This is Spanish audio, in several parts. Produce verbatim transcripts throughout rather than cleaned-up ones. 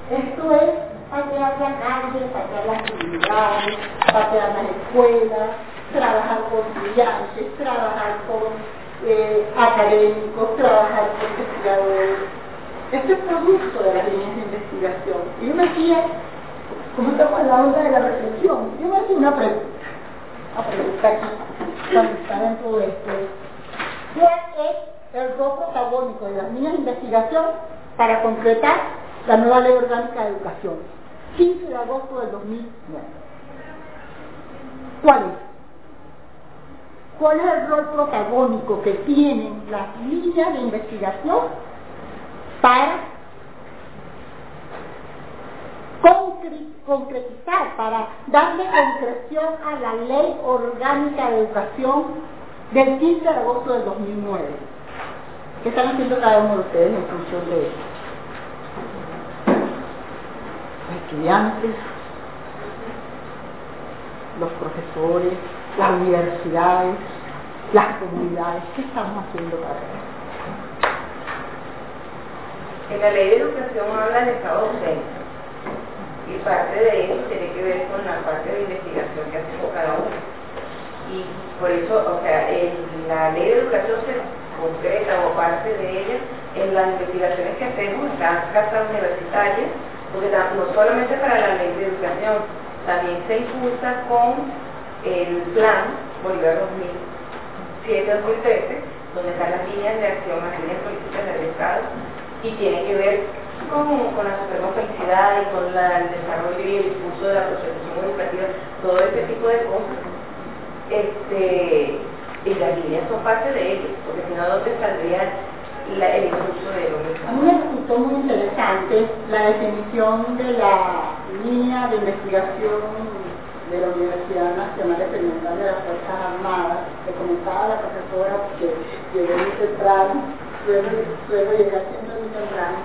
Esto es patear la calle, patear las comunidades, patear las escuelas, trabajar con estudiantes, trabajar con eh, académicos, trabajar con investigadores. Esto es producto de las líneas de investigación. Y yo me hacía, como estamos en la onda de la reflexión, yo me hacía una pregunta, una pregunta aquí, cuando está dentro de esto. ¿Cuál es el rol protagónico de las líneas de investigación para concretar la nueva Ley Orgánica de Educación? quince de agosto del dos mil nueve. ¿Cuál es? ¿Cuál es el rol protagónico que tienen las líneas de investigación para concre- concretizar, para darle concreción a la Ley Orgánica de Educación del quince de agosto del dos mil nueve? ¿Qué están haciendo cada uno de ustedes en función de eso? Los estudiantes, los profesores, las universidades, las comunidades. ¿Qué estamos haciendo para eso? En la ley de educación habla de estado docente y parte de eso tiene que ver con la parte de investigación que hacemos cada uno. Y por eso, o sea, en la ley de educación se concreta o parte de ella en las investigaciones que hacemos en cada casa universitaria, porque no solamente para la ley de educación, también se impulsa con el plan Bolívar dos mil siete a dos mil trece, donde están las líneas de acción, las líneas políticas del Estado, y tiene que ver con, con la suprema felicidad y con la, el desarrollo y el impulso de la prospección educativa, todo ese tipo de cosas. Este, y las líneas son parte de ello, porque si no, ¿dónde saldría la, el impulso de lo mismo? A mí me resultó muy interesante la definición de la línea de investigación de la Universidad Nacional Experimental de las Fuerzas Armadas. Le comentaba a la profesora que llegué muy temprano, suelo, suelo llegar siempre muy temprano,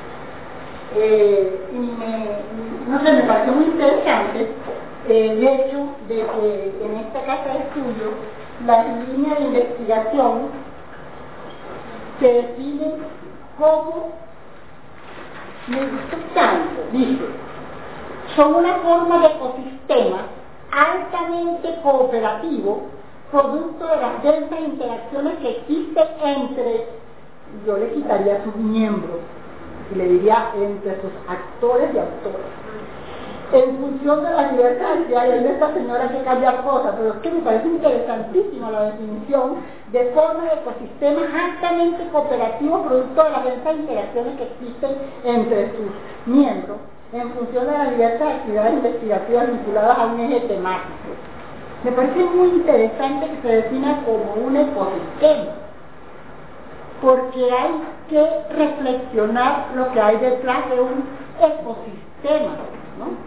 eh, y me, no sé, me pareció muy interesante eh, el hecho de que en esta casa de estudio las líneas de investigación se definen como, me gustó tanto, dice, son una forma de ecosistema altamente cooperativo, producto de las densas interacciones que existen entre, yo le quitaría sus miembros, y le diría entre sus actores y autores, en función de la libertad. Y hay de esta señora que cambiar cosas, pero es que me parece interesantísima la definición de forma de ecosistemas altamente cooperativos, producto de las densas interacciones que existen entre sus miembros, en función de la diversas actividades investigativas vinculadas a un eje temático. Me parece muy interesante que se defina como un ecosistema, porque hay que reflexionar lo que hay detrás de un ecosistema, ¿no?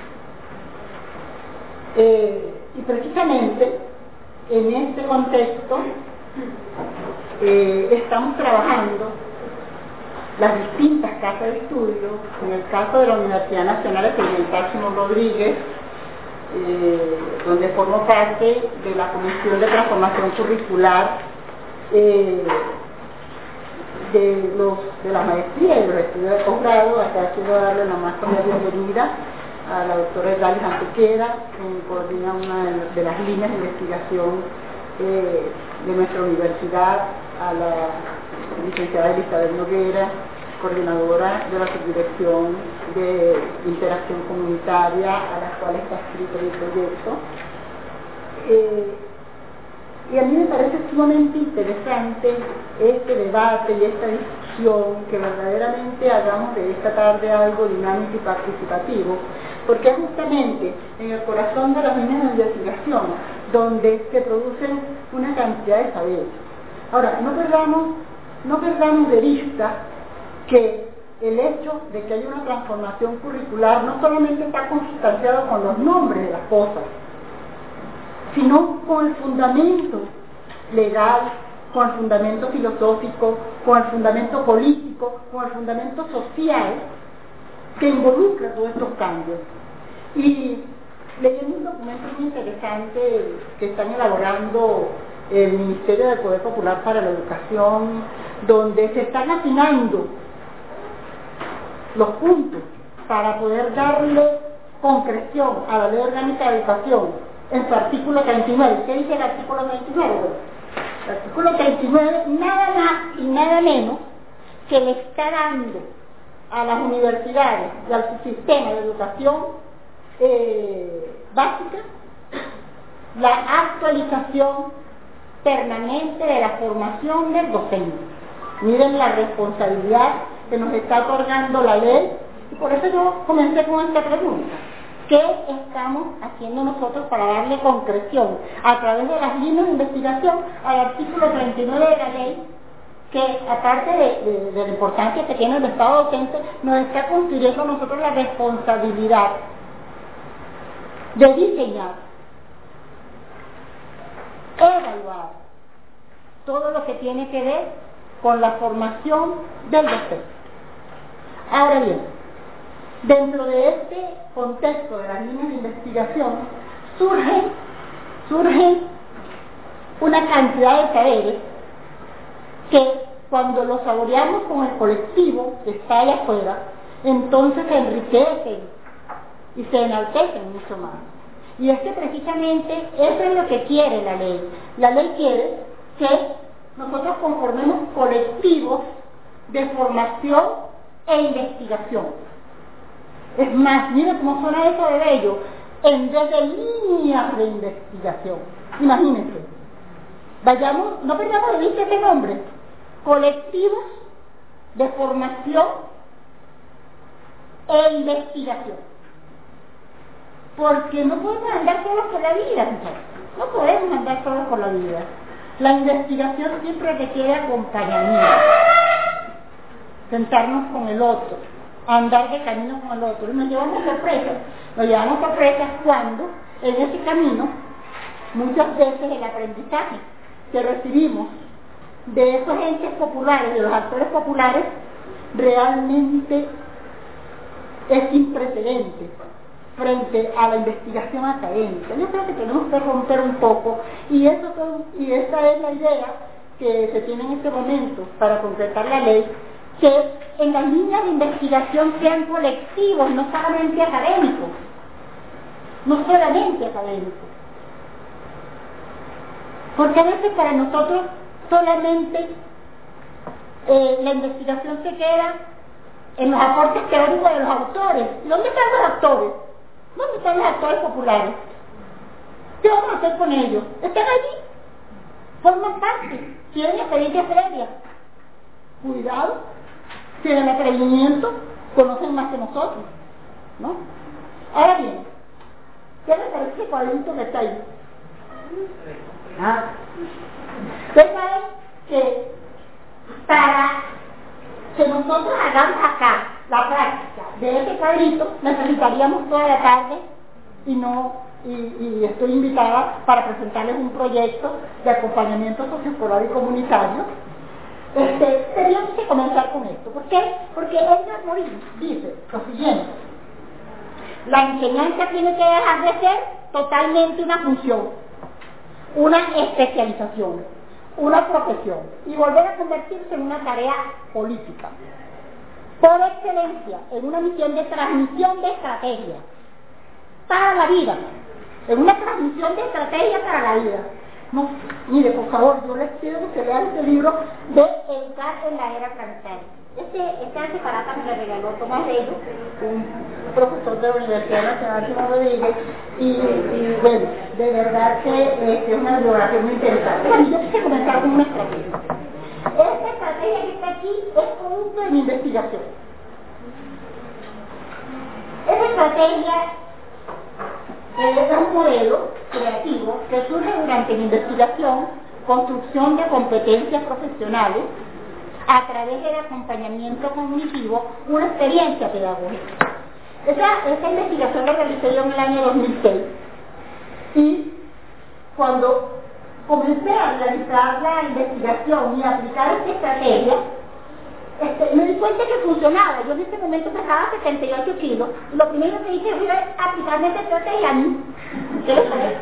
Eh, y precisamente en este contexto eh, estamos trabajando las distintas casas de estudio. En el caso de la Universidad Nacional Experimental Simón Rodríguez, eh, donde formo parte de la Comisión de Transformación Curricular eh, de, los, de la maestría y los estudios de posgrado. Acá quiero darle la más cordial bienvenida a la doctora Edgalis Antequera, que coordina una de las líneas de investigación eh, de nuestra universidad, a la licenciada Elizabeth Noguera, coordinadora de la subdirección de interacción comunitaria, a la cual está escrito el proyecto. Eh, y a mí me parece sumamente interesante este debate y esta discusión, que verdaderamente hagamos de esta tarde algo dinámico y participativo, porque es justamente en el corazón de las líneas de investigación donde se producen una cantidad de saberes. Ahora, no perdamos, no perdamos de vista que el hecho de que haya una transformación curricular no solamente está consustanciado con los nombres de las cosas, sino con el fundamento legal, con el fundamento filosófico, con el fundamento político, con el fundamento social que involucra todos estos cambios. Y leyendo un documento muy interesante que están elaborando el Ministerio del Poder Popular para la Educación, donde se están afinando los puntos para poder darle concreción a la Ley Orgánica de Educación en su artículo treinta y nueve. ¿Qué dice el artículo treinta y nueve? Bueno, el artículo treinta y nueve nada más y nada menos que le está dando a las universidades y al sistema de educación eh, básica la actualización permanente de la formación del docente. Miren la responsabilidad que nos está otorgando la ley, y por eso yo comencé con esta pregunta: ¿qué estamos haciendo nosotros para darle concreción a través de las líneas de investigación al artículo treinta y nueve de la ley, que aparte de, de, de la importancia que tiene el Estado docente, nos está confiriendo a nosotros la responsabilidad de diseñar, evaluar todo lo que tiene que ver con la formación del docente? Ahora bien, dentro de este contexto de las líneas de investigación surge, surge una cantidad de saberes que cuando los saboreamos con el colectivo que está allá afuera, entonces se enriquecen y se enaltecen mucho más. Y es que precisamente eso es lo que quiere la ley. La ley quiere que nosotros conformemos colectivos de formación e investigación. Es más, miren cómo suena eso de bello, en vez de líneas de investigación. Imagínense, vayamos, no perdamos de vista ese nombre, colectivos de formación e investigación. Porque no podemos andar solos por la vida, no podemos andar solos por la vida. La investigación siempre requiere acompañamiento, sentarnos con el otro, andar de camino con el otro. Y nos llevamos sorpresas, nos llevamos sorpresas cuando en ese camino muchas veces el aprendizaje que recibimos de esos entes populares, de los actores populares, realmente es sin precedentes frente a la investigación académica. Yo creo que tenemos que romper un poco, y eso son, y esa es la idea que se tiene en este momento para concretar la ley, que en las líneas de investigación sean colectivos, no solamente académicos, no solamente académicos, porque a veces para nosotros solamente eh, la investigación se queda en los aportes teóricos de los autores. ¿Y dónde están los actores? ¿Dónde están los actores populares? ¿Qué vamos a hacer con ellos? ¿Están allí? ¿Forman parte? ¿Tienen experiencia previa? Cuidado, si en el atrevimiento conocen más que nosotros, ¿no? Ahora bien, ¿qué les parece ese cuadrito que está ahí? Ah. Ustedes saben que para que nosotros hagamos acá la práctica de ese cuadrito necesitaríamos toda la tarde, y no y, y estoy invitada para presentarles un proyecto de acompañamiento socioescolar y comunitario. Este, teníamos que comenzar con esto. ¿Por qué? Porque Edgar Morin dice lo siguiente: la enseñanza tiene que dejar de ser totalmente una función, una especialización, una profesión, y volver a convertirse en una tarea política, por excelencia, en una misión de transmisión de estrategia para la vida, en una transmisión de estrategia para la vida. No, mire, por favor, yo les pido que lean este libro de Educar en la Era Planetaria. Este, esta separata me la regaló Tomás Bello, un profesor de la Universidad Nacional Simón Rodríguez, y, y bueno, de verdad que eh, es una bibliografía muy interesante. Bueno, yo quise comenzar con una estrategia. Esta estrategia que está aquí es producto de mi investigación. Esta estrategia es un modelo creativo que surge durante mi investigación, construcción de competencias profesionales a través del acompañamiento cognitivo, una experiencia pedagógica. Esa, esa investigación la realicé yo en el año dos mil seis, y cuando comencé a realizar la investigación y a aplicar esta estrategia, Este, me di cuenta que funcionaba. Yo en ese momento pesaba setenta y ocho kilos, y lo primero que hice fue aplicarme esta estrategia a mí. ¿Qué les parece?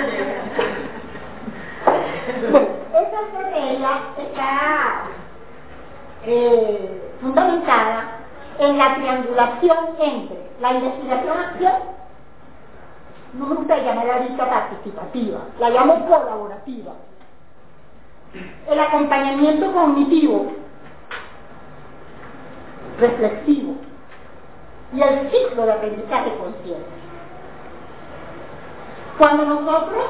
Bueno, esta estrategia está eh, fundamentada en la triangulación entre la investigación-acción, no me gusta llamarla ahorita participativa, la llamo colaborativa, el acompañamiento cognitivo, reflexivo y el ciclo de aprendizaje consciente. Cuando nosotros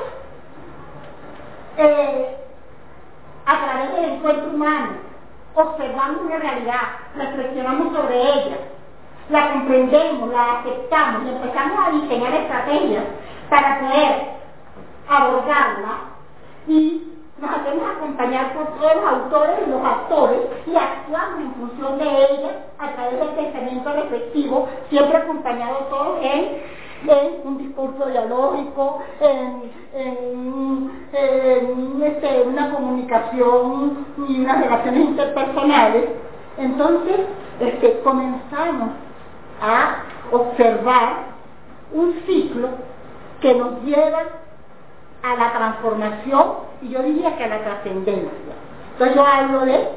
eh, a través del encuentro humano observamos una realidad, reflexionamos sobre ella, la comprendemos, la aceptamos y empezamos a diseñar estrategias para poder abordarla y nos hacemos acompañar por todos los autores y los actores y actuamos en función de ellas a través del pensamiento reflexivo, siempre acompañado todos en en un discurso dialógico, en, en, en este, una comunicación y unas relaciones interpersonales. Entonces este, comenzamos a observar un ciclo que nos lleva a la transformación y yo diría que a la trascendencia. Entonces yo hablo de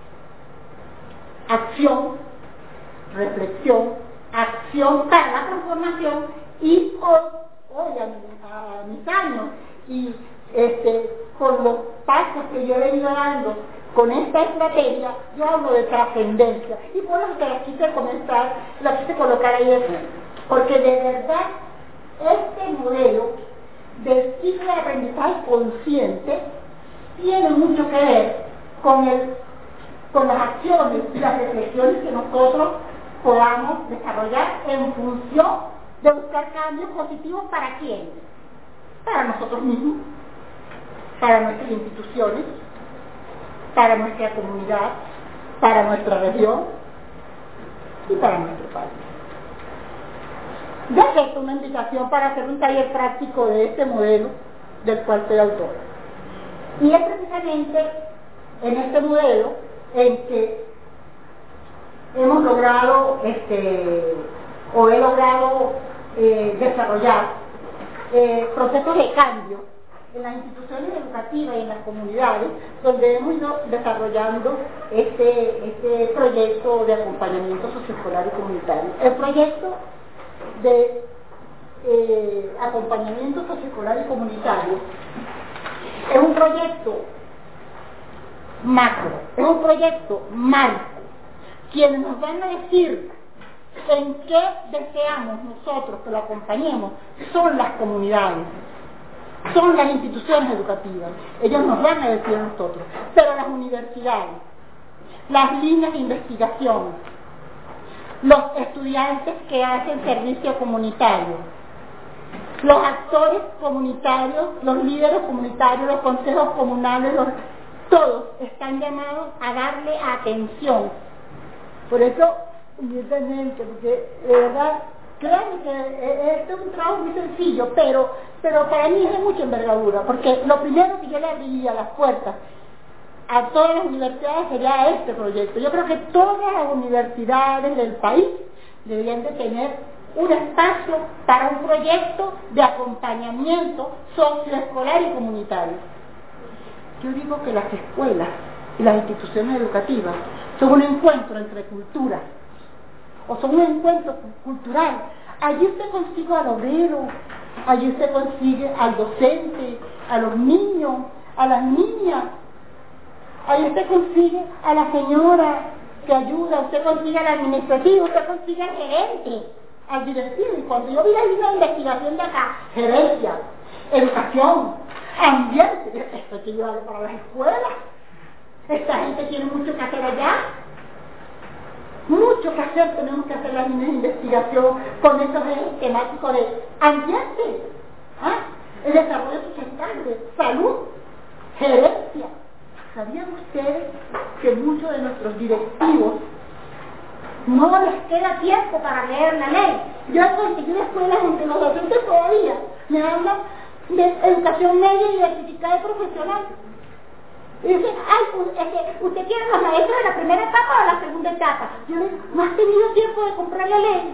acción, reflexión, acción para la transformación. Y hoy, hoy a, a mis años, y este, con los pasos que yo he ido dando con esta estrategia, yo hablo de trascendencia. Y por eso que la quise comenzar, la quise colocar ahí, eso, porque de verdad este modelo del ciclo de aprendizaje consciente tiene mucho que ver con, el, con las acciones y las reflexiones que nosotros podamos desarrollar en función de buscar cambios positivos. ¿Para quién? Para nosotros mismos, para nuestras instituciones, para nuestra comunidad, para nuestra región y para nuestro país. Ya acepto una invitación para hacer un taller práctico de este modelo del cual soy autora. Y es precisamente en este modelo en que hemos logrado este, o he logrado Eh, desarrollar eh, procesos de cambio en las instituciones educativas y en las comunidades, donde hemos ido desarrollando este, este proyecto de acompañamiento socioescolar y comunitario. El proyecto de eh, acompañamiento socioescolar y comunitario es un proyecto macro, es un proyecto marco. Quienes nos van a decir en qué deseamos nosotros que lo acompañemos son las comunidades, son las instituciones educativas. Ellos nos van a decir a nosotros, pero las universidades, las líneas de investigación, los estudiantes que hacen servicio comunitario, los actores comunitarios, los líderes comunitarios, los consejos comunales, los, todos están llamados a darle atención. Por eso humildemente, porque de verdad, claro que este es un trabajo muy sencillo, pero, pero para mí es de mucha envergadura, porque lo primero que yo le abriría las puertas a todas las universidades sería este proyecto. Yo creo que todas las universidades del país deberían de tener un espacio para un proyecto de acompañamiento socioescolar y comunitario. Yo digo que las escuelas y las instituciones educativas son un encuentro entre culturas, o son un encuentro cultural. Allí usted consigue al obrero, allí usted consigue al docente, a los niños, a las niñas, allí usted consigue a la señora que ayuda, usted consigue al administrativo, usted consigue al gerente, al directivo. Y cuando yo vi la línea de investigación de acá, gerencia, educación, ambiente, esto hay que llevarlo para las escuelas. Esta gente tiene mucho que hacer allá. Mucho que hacer, tenemos que hacer las líneas de investigación con esos ejes temáticos de ambiente, ¿ah? El desarrollo sustentable, salud, gerencia. ¿Sabían ustedes que muchos de nuestros directivos no les queda tiempo para leer la ley? Yo he conseguido escuelas en que los docentes todavía me hablan de educación media y certificado profesional. Y dicen, ay, es que usted quiere los maestros de la primera etapa o de la segunda etapa. Yo le digo, no has tenido tiempo de comprar la ley.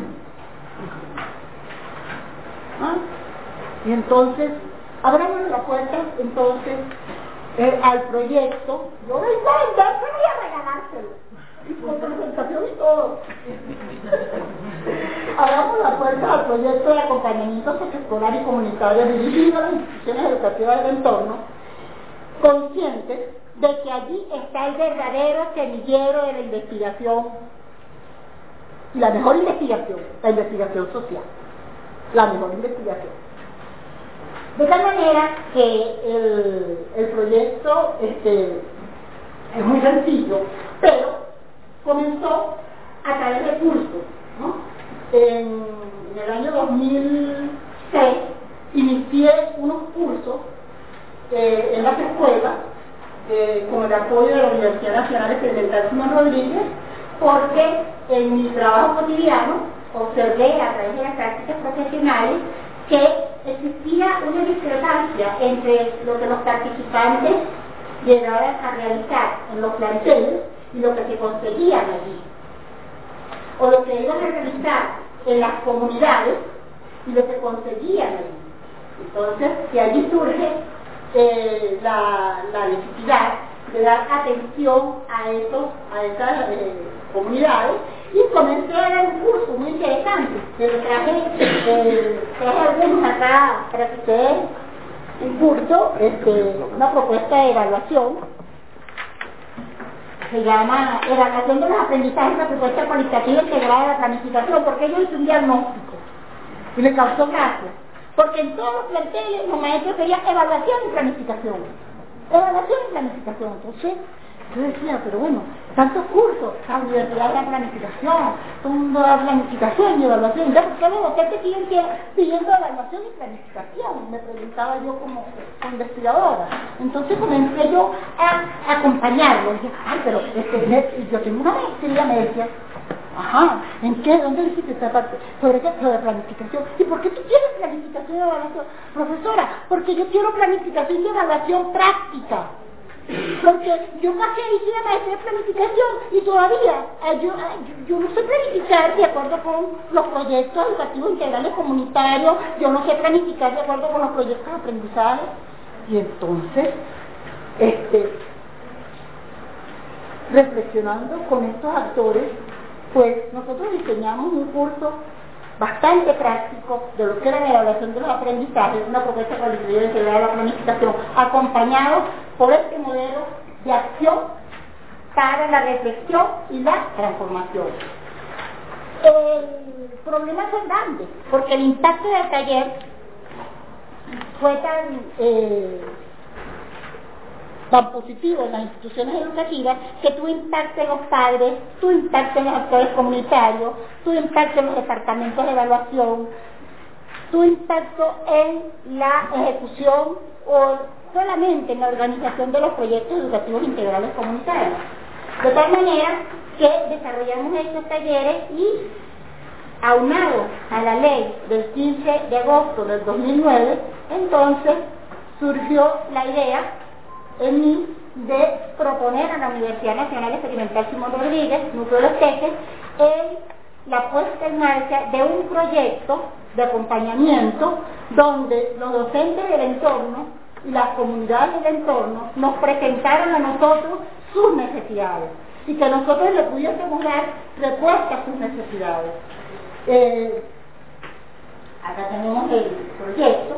¿Ah? Y entonces, abramos la puerta, entonces, eh, al proyecto. Yo voy a vender, yo voy a regalárselo. con presentación y todo. Hagamos la fuerza al proyecto de acompañamiento socioescolar y comunitario dirigido a las instituciones educativas del entorno, conscientes de que allí está el verdadero semillero de la investigación, y la mejor investigación, la investigación social, la mejor investigación. De tal manera que el, el proyecto este, es muy sencillo, pero comenzó a través de cursos, ¿no? En, en el año dos mil seis inicié unos cursos eh, en las escuelas eh, con el apoyo de la Universidad Nacional Experimental Simón Rodríguez, porque en mi trabajo cotidiano observé a través de las prácticas profesionales que existía una discrepancia entre lo que los participantes llegaban a realizar en los planteles y lo que se conseguían allí, o lo que iban a realizar en las comunidades y lo que conseguían allí. Entonces, de allí surge eh, la, la necesidad de dar atención a, esos, a esas eh, comunidades, y comencé a dar un curso muy interesante. Pero traje, eh, traje algunos acá para que ustedes un curso, este, una propuesta de evaluación, se llama Evaluación de los aprendizajes, una propuesta cualitativa integrada de la planificación, porque yo hice un diagnóstico y me causó gracia, porque en todos los planteles los maestros querían evaluación y planificación, evaluación y planificación. Entonces yo decía, pero bueno, tantos cursos, la universidad de la planificación, todo el mundo da planificación y evaluación, ya, ¿por qué los docentes siguen pidiendo evaluación y planificación? Me preguntaba yo como, como investigadora. Entonces comencé yo a, a acompañarlo, y dije, ay, pero este, yo tengo una maestría, me decía, ajá, ¿en qué? ¿Dónde hiciste esta parte? ¿Sobre qué? Sobre planificación. ¿Y por qué tú quieres planificación y evaluación? Profesora, porque yo quiero planificación y evaluación práctica. Porque yo pasé hice la maestría de planificación y todavía eh, yo, eh, yo no sé planificar de acuerdo con los proyectos educativos integrales comunitarios, yo no sé planificar de acuerdo con los proyectos de aprendizaje. Y entonces, este, reflexionando con estos actores, pues nosotros diseñamos un curso bastante práctico de lo que era la evaluación de los aprendizajes, una propuesta cualitativa integrada de la planificación, acompañado por este modelo de acción para la reflexión y la transformación. El problema fue grande, porque el impacto del taller fue tan, eh, tan positivo en las instituciones educativas que tuvo impacto en los padres, tuvo impacto en los actores comunitarios, tuvo impacto en los departamentos de evaluación, tuvo impacto en la ejecución o solamente en la organización de los proyectos educativos integrales comunitarios. De tal manera que desarrollamos estos talleres y, aunado a la ley del quince de agosto del dos mil nueve, entonces surgió la idea en mí de proponer a la Universidad Nacional Experimental Simón Rodríguez, Núcleo de los Teques, en la puesta en marcha de un proyecto de acompañamiento donde los docentes del entorno y las comunidades del entorno nos presentaron a nosotros sus necesidades y que nosotros le pudiésemos dar respuesta a sus necesidades. Eh, acá tenemos el proyecto.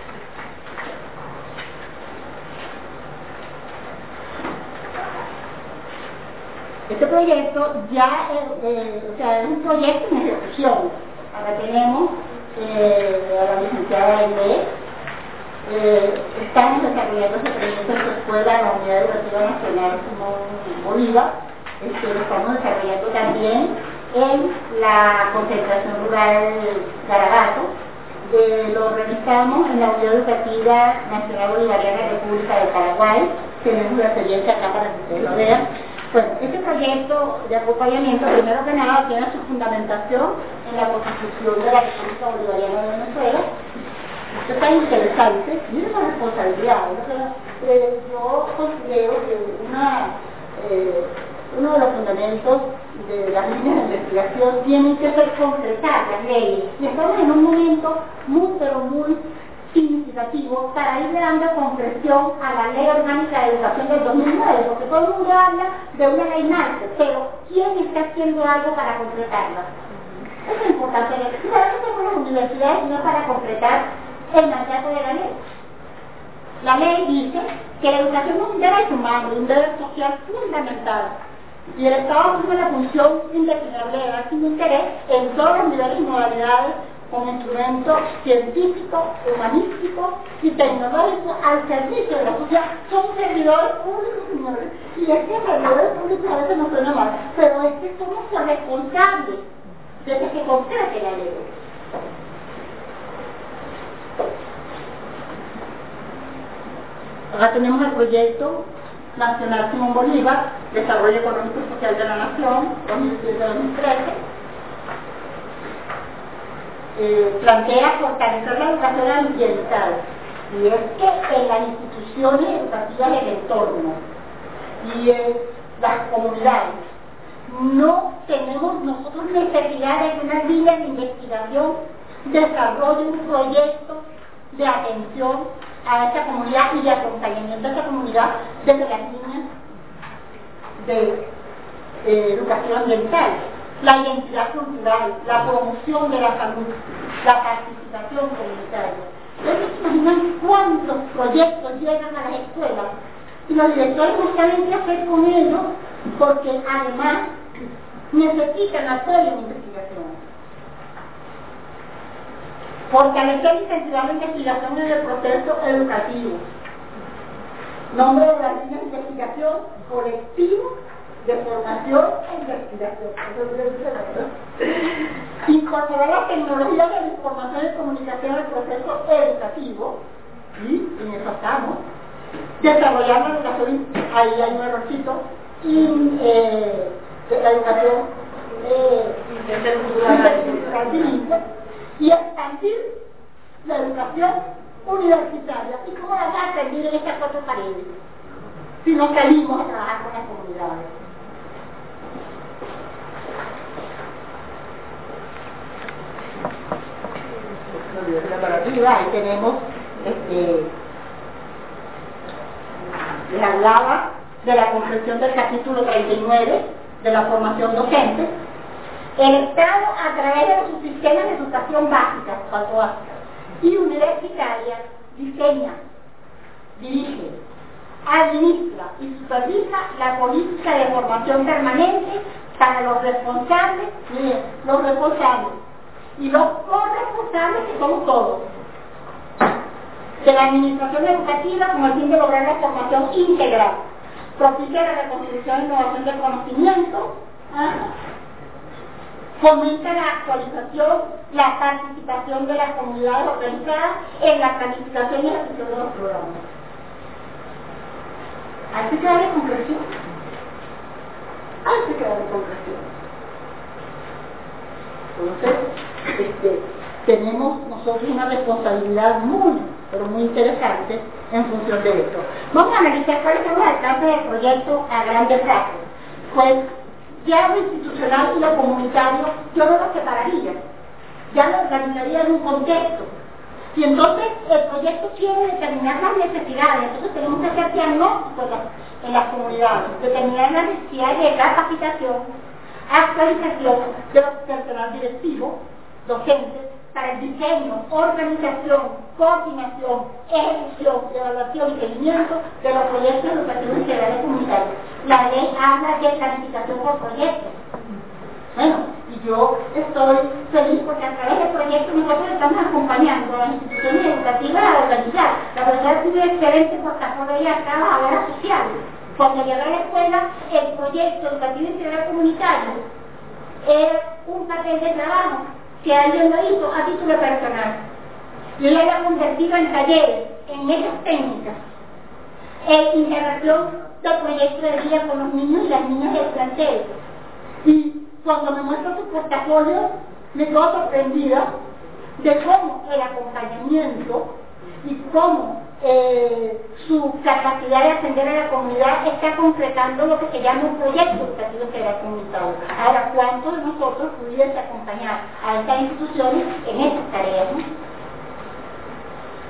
Este proyecto ya eh, eh, o sea, es un proyecto en ejecución. Acá tenemos eh, a la licenciada Inés. Eh, estamos desarrollando ese proyecto en su escuela en la Unidad Educativa Nacional Simón Bolívar. Este, lo estamos desarrollando también en la concentración rural Garabato. Eh, lo realizamos en la Unidad Educativa Nacional Bolivariana República de Paraguay. Tenemos una experiencia acá para que ustedes lo vean. Bueno, este proyecto de acompañamiento, primero que nada, tiene su fundamentación en la Constitución de la República Bolivariana de Venezuela. Esto es tan interesante, miren la responsabilidad. O sea, eh, yo considero que una, eh, uno de los fundamentos de las líneas de investigación tienen que ser concretar las leyes. Y estamos en un momento muy, pero muy significativo legislativo para ir dando concreción a la Ley Orgánica de Educación del dos mil nueve, porque todo el mundo habla de una ley marco, pero ¿quién está haciendo algo para concretarla? Eso es importante. Y para eso tenemos las universidades, no para concretar el mandato de la ley. La ley dice que la educación es un derecho humano, un derecho social fundamental, y el Estado tiene la función indefinible de dar sin interés en todos los niveles y modalidades con instrumentos científicos, humanísticos y tecnológicos al servicio de la sociedad. Son servidores públicos, señores, y es que servidores públicos a veces no suena mal, pero es que somos corresponsables de que se concrete la ley. Ahora tenemos el proyecto nacional Simón Bolívar, Desarrollo Económico y Social de la Nación, dos mil siete a dos mil trece. Eh, plantea fortalecer la educación ambiental, y es que en las instituciones educativas del entorno y en las comunidades no tenemos nosotros necesidad de una línea de investigación, desarrollo un proyecto de atención a esta comunidad y de acompañamiento a esta comunidad desde las líneas de eh, educación ambiental, la identidad cultural, la promoción de la salud, la participación comunitaria. Ustedes se imaginan cuántos proyectos llegan a las escuelas y los directores no saben qué hacer con ellos, porque además necesitan apoyo en investigación. Fortalecer y incentivar la investigación en el proceso educativo. Nombre de las líneas de investigación: colectivo de formación e investigación. Incorporar la tecnología de la información y comunicación al proceso educativo, y en eso estamos. Desarrollar la educación, ahí hay un errorcito, y eh, la educación eh, intercultural bilingüe, y expandir la educación universitaria. ¿Y cómo vamos a aprender en estas cuatro paredes si no salimos a trabajar con las comunidades? Ahí tenemos, este, les hablaba de la comprensión del capítulo treinta y nueve de la formación docente. El Estado, a través de sus sistemas de educación básica, básica y universitaria, diseña, dirige, administra y supervisa la política de formación permanente para los responsables, miren, los responsables y los corresponsables, que somos todos, de la administración educativa, con el fin de lograr la formación integral, propicia la reconstrucción e innovación del conocimiento, ¿ah? Fomenta la actualización, la participación de las comunidades organizadas en la planificación y ejecución de los programas. Hay que darle concreción. Hay que darle concreción. Entonces, este, tenemos nosotros una responsabilidad muy, pero muy interesante en función de esto. Vamos a analizar cuáles son los alcances del proyecto a grandes rasgos. Pues, ya lo institucional y lo comunitario yo no lo separaría, ya lo organizaría en un contexto, y entonces el proyecto quiere determinar las necesidades. Entonces tenemos que hacer diagnósticos en las, en las comunidades, determinar las necesidades de capacitación, actualización de los personal directivo, docentes, para el diseño, organización, coordinación, ejecución, evaluación y seguimiento de los proyectos educativos integrales comunitarios. La ley habla de planificación por proyectos. Bueno, y yo estoy feliz porque a través del proyecto nosotros estamos acompañando a las instituciones educativas a organizar. La verdad tiene un excelente portafolio de trabajadoras sociales. Cuando llegué a la escuela, el proyecto educativo integral comunitario era un papel de trabajo que alguien lo hizo a título personal. Y ella lo ha convertido en talleres, en medios técnicas, en integración del proyecto de vida con los niños y las niñas del plantel. Y cuando me muestra su portafolio, me quedo sorprendida de cómo el acompañamiento y cómo eh, su capacidad de atender a la comunidad está concretando lo que se llama un proyecto educativo integral comunitario. Ahora, ¿cuántos de nosotros pudiese acompañar a estas instituciones en estas tareas, ¿no?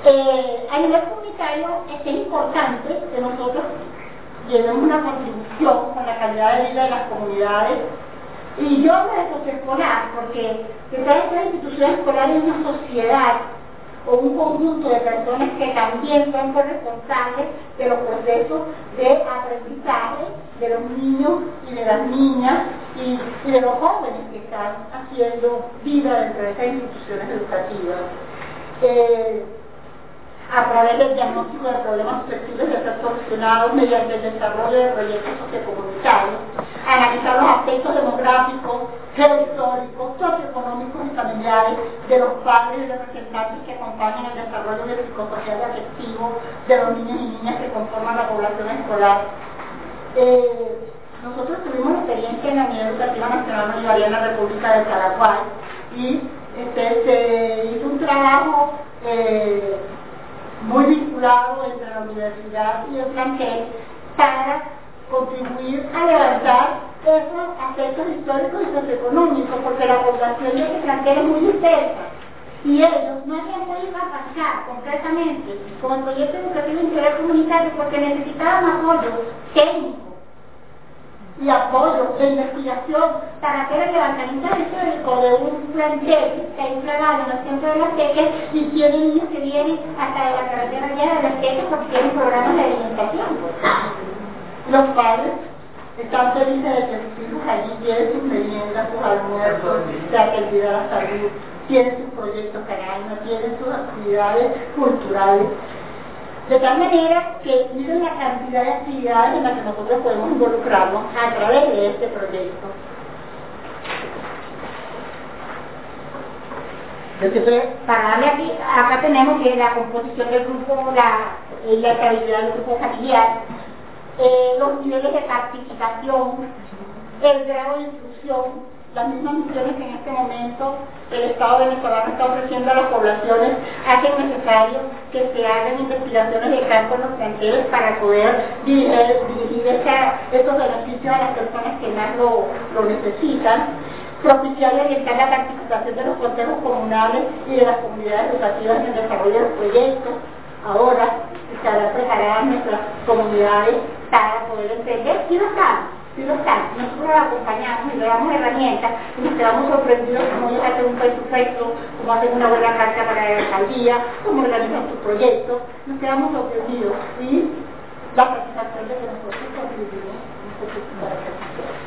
Eh, a nivel comunitario es importante que nosotros llevemos una contribución con la calidad de vida de las comunidades. Y yo hablo de socioescolar porque detrás de la institución escolar es una sociedad o un conjunto de personas que también son corresponsables de los procesos de aprendizaje de los niños y de las niñas y, y de los jóvenes que están haciendo vida dentro de esas instituciones educativas. Eh, a través del diagnóstico de problemas susceptibles de ser solucionados mediante el desarrollo de proyectos sociocomunitarios, analizar los aspectos demográficos, geohistóricos, socioeconómicos y familiares de los padres y representantes que acompañan el desarrollo del psicosocial y afectivo de los niños y niñas que conforman la población escolar. Eh, nosotros tuvimos experiencia en la Unidad Educativa Nacional Bolivariana República del Paraguay y este, se hizo un trabajo eh, muy vinculado entre la universidad y el plantel para contribuir a levantar esos aspectos históricos y socioeconómicos, porque la población de ese plantel es muy dispersa y ellos no habían podido avanzar concretamente con el proyecto educativo integral comunitario porque necesitaban apoyo técnico y apoyo de investigación para hacer el levantamiento histórico de un plantel que hay instalado en el centro de Las Teques y tiene niños que vienen hasta de la carretera llena de Las Teques porque tienen programas de alimentación. Los padres están felices de que sus hijos allí tienen sus meriendas, sus almuerzos, de atendida a la salud, tienen sus proyectos canarios, tienen sus actividades culturales. De tal manera que miren la cantidad de actividades en las que nosotros podemos involucrarnos a través de este proyecto. Entonces, para darle aquí, acá tenemos que la composición del grupo, la, la estabilidad del grupo familiar, eh, los niveles de participación, el grado de instrucción, las mismas misiones que en este momento el Estado venezolano está ofreciendo a las poblaciones hacen necesario que se hagan investigaciones de campo en los planteles para poder dirigir, dirigir esa, esos beneficios a las personas que más lo, lo necesitan, propiciar y orientar la participación de los consejos comunales y de las comunidades educativas en el desarrollo de los proyectos. Ahora estarán preparadas nuestras comunidades para poder entender si no están. Si no están, nosotros los acompañamos y le damos herramientas y nos quedamos sorprendidos como ellos hacen un presupuesto, como hacen una buena carta para la alcaldía, cómo organizan sus proyectos, nos quedamos sorprendidos y la satisfacción de que nosotros contribuimos para que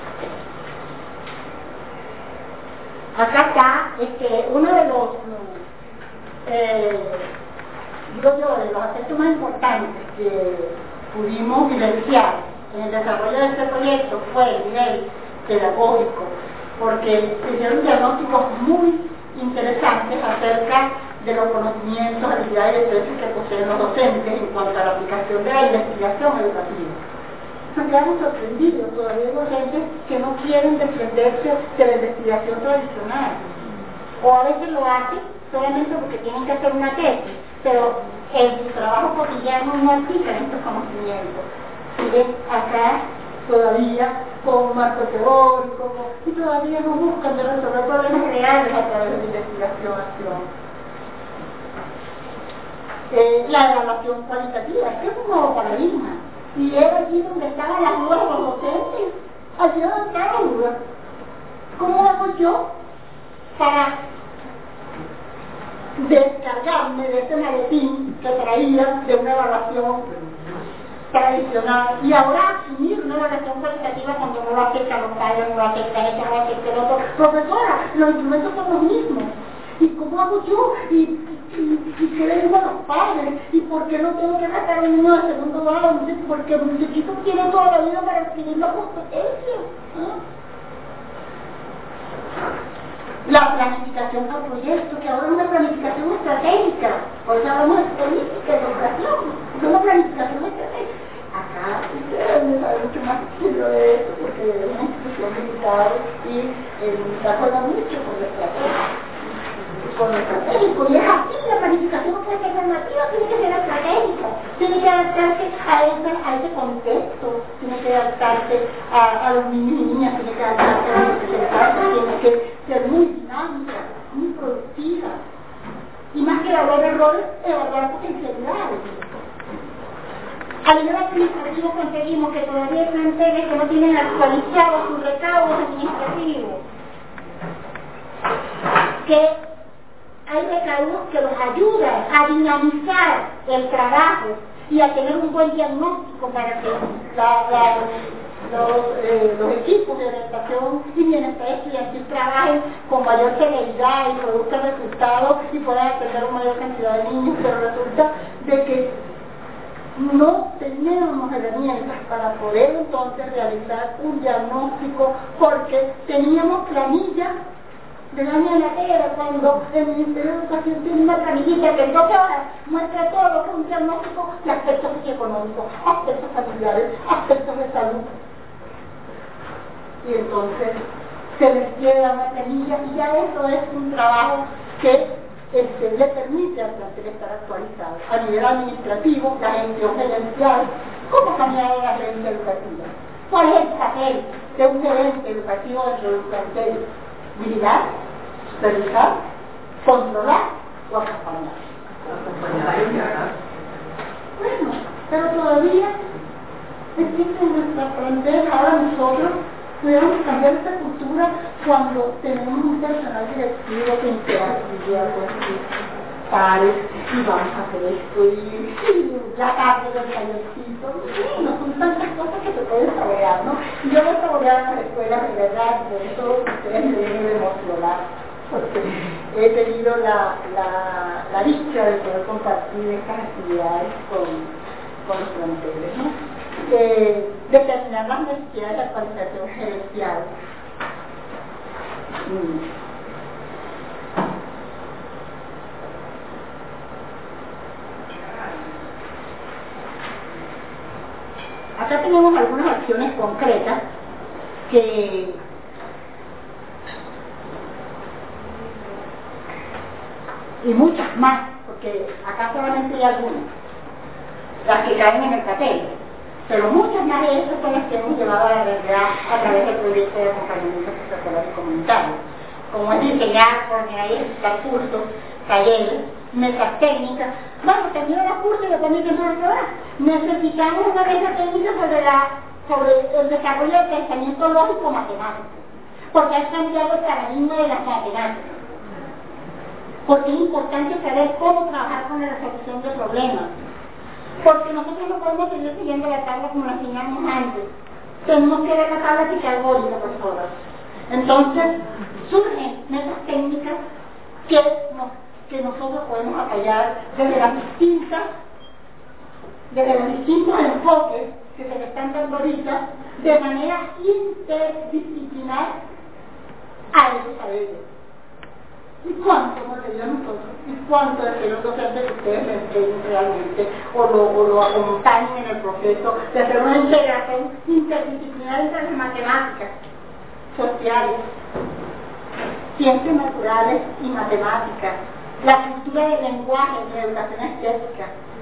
acá está este, uno de los eh, digo yo, de los aspectos más importantes que pudimos vivenciar en el desarrollo de este proyecto fue el nivel pedagógico, porque se hicieron diagnósticos muy interesantes acerca de los conocimientos, habilidades y destrezas que poseen los docentes en cuanto a la aplicación de la investigación educativa. Nos quedamos sorprendidos, todavía hay docentes que no quieren desprenderse de la investigación tradicional, o a veces lo hacen solamente porque tienen que hacer una tesis, pero en su trabajo cotidiano no aplican estos conocimientos. Siguen acá todavía con marco teórico y todavía no buscan de resolver problemas reales a través de la investigación. Eh, la evaluación cualitativa, que es un nuevo paradigma, y era allí donde estaban las dudas de los docentes, allí donde estaba la duda. ¿Cómo hago yo para descargarme de ese maletín que traía de una evaluación tradicional y ahora asumir una evaluación cualitativa cuando no lo aceptan los padres, no lo aceptan esto, no lo aceptan el otro? Profesora, los instrumentos son los mismos. ¿Y cómo hago yo? ¿Y, y, y qué le digo a los padres? ¿Y por qué no tengo que tratar a un niño de segundo grado? Porque el muchachito tiene toda la vida para adquirir la competencia. ¿Eh? La planificación por proyecto, que ahora es una planificación estratégica, por eso hablamos de política, de educación, es una planificación estratégica. Acá ustedes no saben mucho más que yo de eso, porque es una institución militar y el militar juega mucho con la estrategia, con lo estratégico, y es así, la planificación no puede ser normativa, tiene que ser estratégica, tiene que adaptarse a ese, a ese contexto, tiene que adaptarse a, a los niños y niñas, tiene que adaptarse a los representantes, tiene que ser muy dinámica, muy productiva. y más que evaluar errores, evaluar potencialidades. A nivel administrativo conseguimos que todavía hay planteles que no tienen actualizados sus recaudos administrativos, que hay recaudos que los ayudan a dinamizar el trabajo y a tener un buen diagnóstico para que la, la, los, eh, los equipos de orientación y bienestar estudiantil trabajen con mayor celeridad y produzcan resultados y puedan atender una mayor cantidad de niños, pero resulta de que no teníamos herramientas para poder entonces realizar un diagnóstico porque teníamos planillas de la niñera cuando el Ministerio de Educación tiene una planillita que en doce horas muestra todo lo que es un diagnóstico de aspectos socioeconómicos, aspectos familiares, aspectos de salud. Y entonces se les queda una planilla y ya eso es un trabajo que este, le permite al plantel estar actualizado. A nivel administrativo, la gestión gerencial, ¿cómo ha cambiado la gerencia educativa? ¿Cuál es el papel de un gerente educativo dentro del plantel? Vigilar, supervisar, controlar o acompañar. Bueno, pero todavía existe en nuestra plantel. Ahora nosotros podemos cambiar esta cultura cuando tenemos un personal directivo que interactúa con sus pares y vamos a hacer esto y, y la tarde del tallercito. Sí, no son tantas cosas que se pueden saborear, ¿no? Y yo voy a saborear en las escuelas de verdad, por eso ustedes me deben emocionar, porque he tenido la, la, la dicha de poder compartir estas actividades con, con los planteles, ¿no? Eh, determinar las necesidades de actualización gerencial. Mm. Acá tenemos algunas acciones concretas que y muchas más, porque acá solamente hay algunas, las que caen en el papel. Pero muchas más de esas son las que hemos llevado a la realidad a través del proyecto de acompañamiento socioescolar y comunitario, como es diseñar, coordinar y ejecutar cursos, talleres, mesas técnicas. Bueno, termino los cursos y después me tiempo de trabajo. Necesitamos una mesa técnica sobre, la, sobre el desarrollo del pensamiento lógico matemático, porque ha cambiado el paradigma de las matemáticas. Porque es importante saber cómo trabajar con la resolución de problemas. Porque nosotros no podemos seguir siguiendo la tabla como la enseñamos antes. Tenemos que ver la tabla pitagórica, por favor. Entonces, surgen mesas técnicas que, nos, que nosotros podemos apoyar desde las distintas, desde los distintos enfoques que se le están dando ahorita, de manera interdisciplinar a ellos, a ellos. ¿Y cuánto hemos leído nosotros? ¿Y cuánto de que los docentes que ustedes les enseñen realmente o lo, o lo acompañen en el proceso de hacer una integración interdisciplinar entre las matemáticas, sociales, ciencias naturales y matemáticas, la cultura del lenguaje, la educación estética,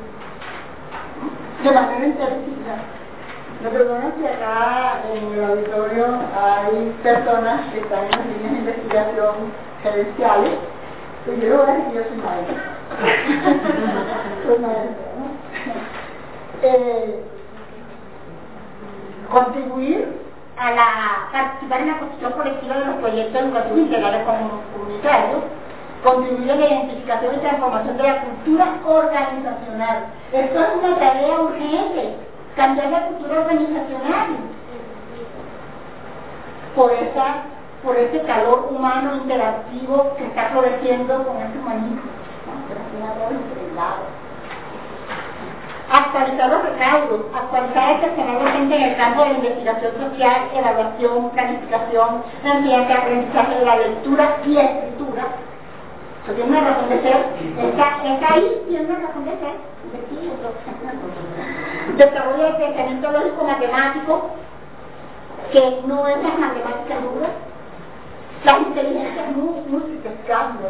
de manera interdisciplinar? Me perdonan si acá en el auditorio hay personas que están en las líneas de investigación gerenciales, pues yo voy a decir que yo soy maestra. soy maestra, ¿no? eh, contribuir a la participar en la construcción colectiva de los proyectos educativos integrales comunitarios, contribuir a la identificación y transformación de la cultura organizacional. Esto es una tarea urgente, cambiar la cultura organizacional por esa por ese calor humano interactivo que está floreciendo con ese humanismo, ¿no? Actualizar los recaudos, actualizar el personal docente en el campo de la investigación social, evaluación, planificación, enseñanza, aprendizaje de la lectura y escritura. Eso tiene una razón de ser, está, está ahí, tiene una razón de ser. Desarrollo del pensamiento lógico matemático, que no es las matemáticas duras. Las inteligencias múltiples cambios.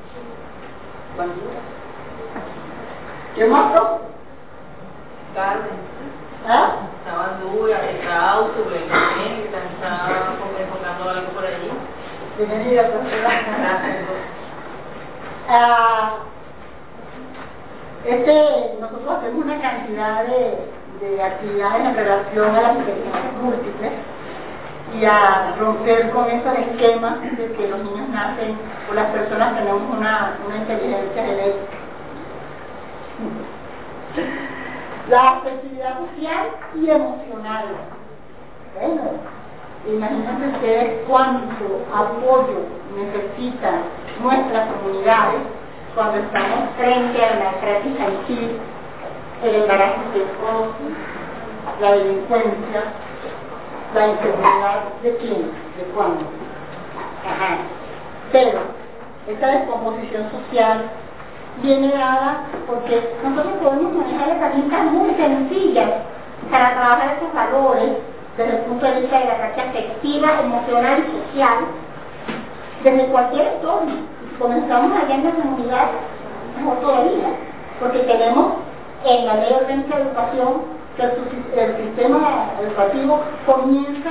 ¿Qué más? Carmen. ¿Ah? Estaban duras, está auto, está enfocando algo por allí. Bienvenida, profesora. Ah, Este, nosotros hacemos una cantidad de, de actividades en relación a las inteligencias múltiples y a romper con esos esquemas de que los niños nacen o las personas tenemos una, una inteligencia genética. La afectividad social y emocional. Bueno, imagínense ustedes cuánto apoyo necesitan nuestras comunidades cuando estamos frente a la crisis infantil, el embarazo precoz, la delincuencia, la inseguridad. ¿De quién? ¿De cuándo? Ajá. Pero esta descomposición social viene dada porque nosotros podemos manejar herramientas muy sencillas para trabajar esos valores desde el punto de vista de la parte afectiva, emocional y social, desde cualquier entorno. Si comenzamos allá en la comunidad, mejor todavía, porque tenemos en la ley orgánica de educación que el, el sistema educativo comienza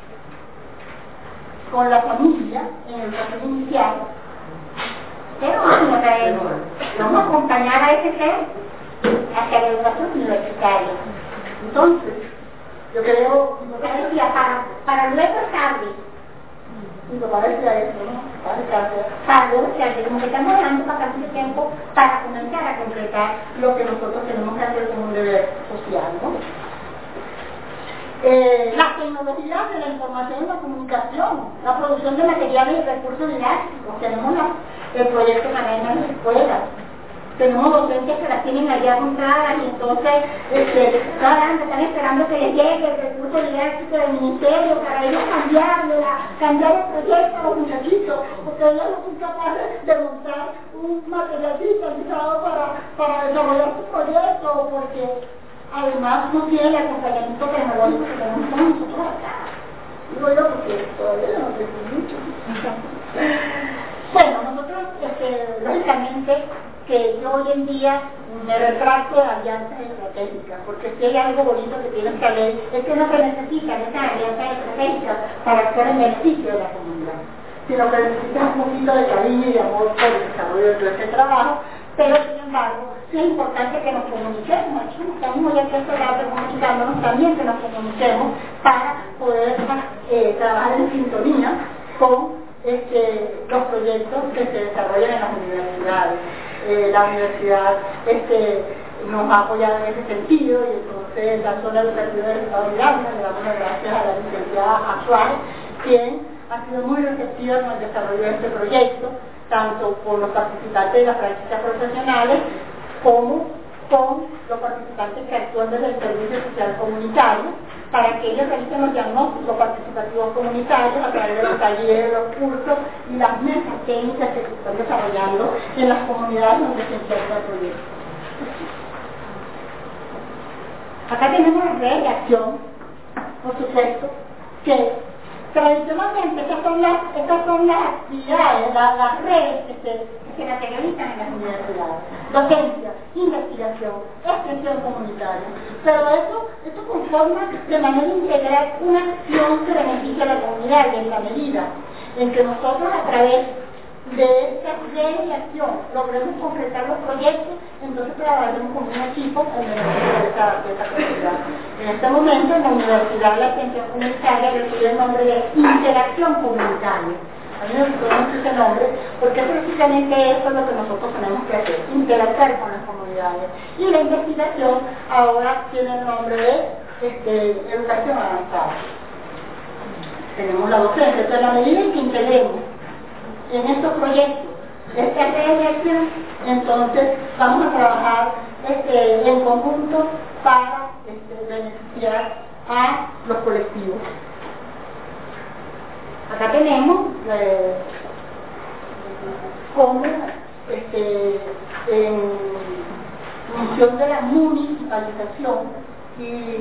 con la familia en el caso inicial. Pero vamos a, traer, vamos a acompañar a ese ser hacia la educación universitaria. Entonces, yo creo, mi papá decía, para, para luego es tarde. Mi papá decía eso, ¿no? Para luego es tarde, como que estamos dando bastante tiempo para comenzar a concretar lo que nosotros tenemos que hacer como un deber social, ¿no? Eh, las tecnologías de la información y la comunicación, la producción de materiales y recursos didácticos. Tenemos la, el proyecto Cadena en las escuelas, tenemos docentes que las tienen allá montadas y entonces este, cada año están esperando que les llegue el recurso didáctico del ministerio para ellos cambiarlo, cambiar el proyecto a los muchachitos, porque ellos no son capaces de montar un material digitalizado para, para desarrollar su proyecto, porque además no tiene el acompañamiento tecnológico que tenemos nosotros acá. Digo yo porque todavía no sé mucho. Bueno, nosotros, este, lógicamente, que yo hoy en día me retracto de alianzas estratégicas, porque si hay algo bonito que tiene esta ley, es que no se necesitan esas alianzas estratégicas para actuar en beneficio de la comunidad, sino que necesitan un poquito de cariño y de amor por el desarrollo de todo este trabajo. Pero sin embargo, sí es importante que nos comuniquemos, aquí estamos hoy aquí a este lado comunicándonos también, que nos comuniquemos para poder eh, trabajar en sintonía con este, los proyectos que se desarrollan en las universidades. Eh, la universidad este, nos ha apoyado en ese sentido y entonces la zona educativa del Estado de Miranda, le damos las gracias a la licenciada Azuárez, quien ha sido muy receptiva con el desarrollo de este proyecto, tanto con los participantes de las prácticas profesionales como con los participantes que actúan desde el servicio social comunitario, para que ellos realicen los diagnósticos participativos comunitarios a través de los talleres, los cursos y las mesas técnicas que se están desarrollando en las comunidades donde se encuentra el proyecto. Acá tenemos las redes de acción, por supuesto, que tradicionalmente estas son las, estas son las actividades, la, las redes que se, que se materializan en las universidades. Docencia, investigación, extensión comunitaria. Pero eso, eso conforma de manera integral una acción que beneficia a la comunidad, y en la medida en que nosotros a través de estas redes de acción logremos concretar los proyectos, entonces trabajaremos como un equipo en beneficio de esta, de esta comunidad. En este momento en la universidad la extensión comunitaria recibe el nombre de interacción comunitaria. A mí me gustó mucho ese nombre porque precisamente eso es lo que nosotros tenemos que hacer, interactuar con las comunidades. Y la investigación ahora tiene el nombre de este, educación avanzada. Tenemos la docencia, entonces a la medida en que integremos en estos proyectos esta red de acción, entonces vamos a trabajar este, en conjunto para este, beneficiar a los colectivos. Acá tenemos eh, cómo este, en función de la municipalización y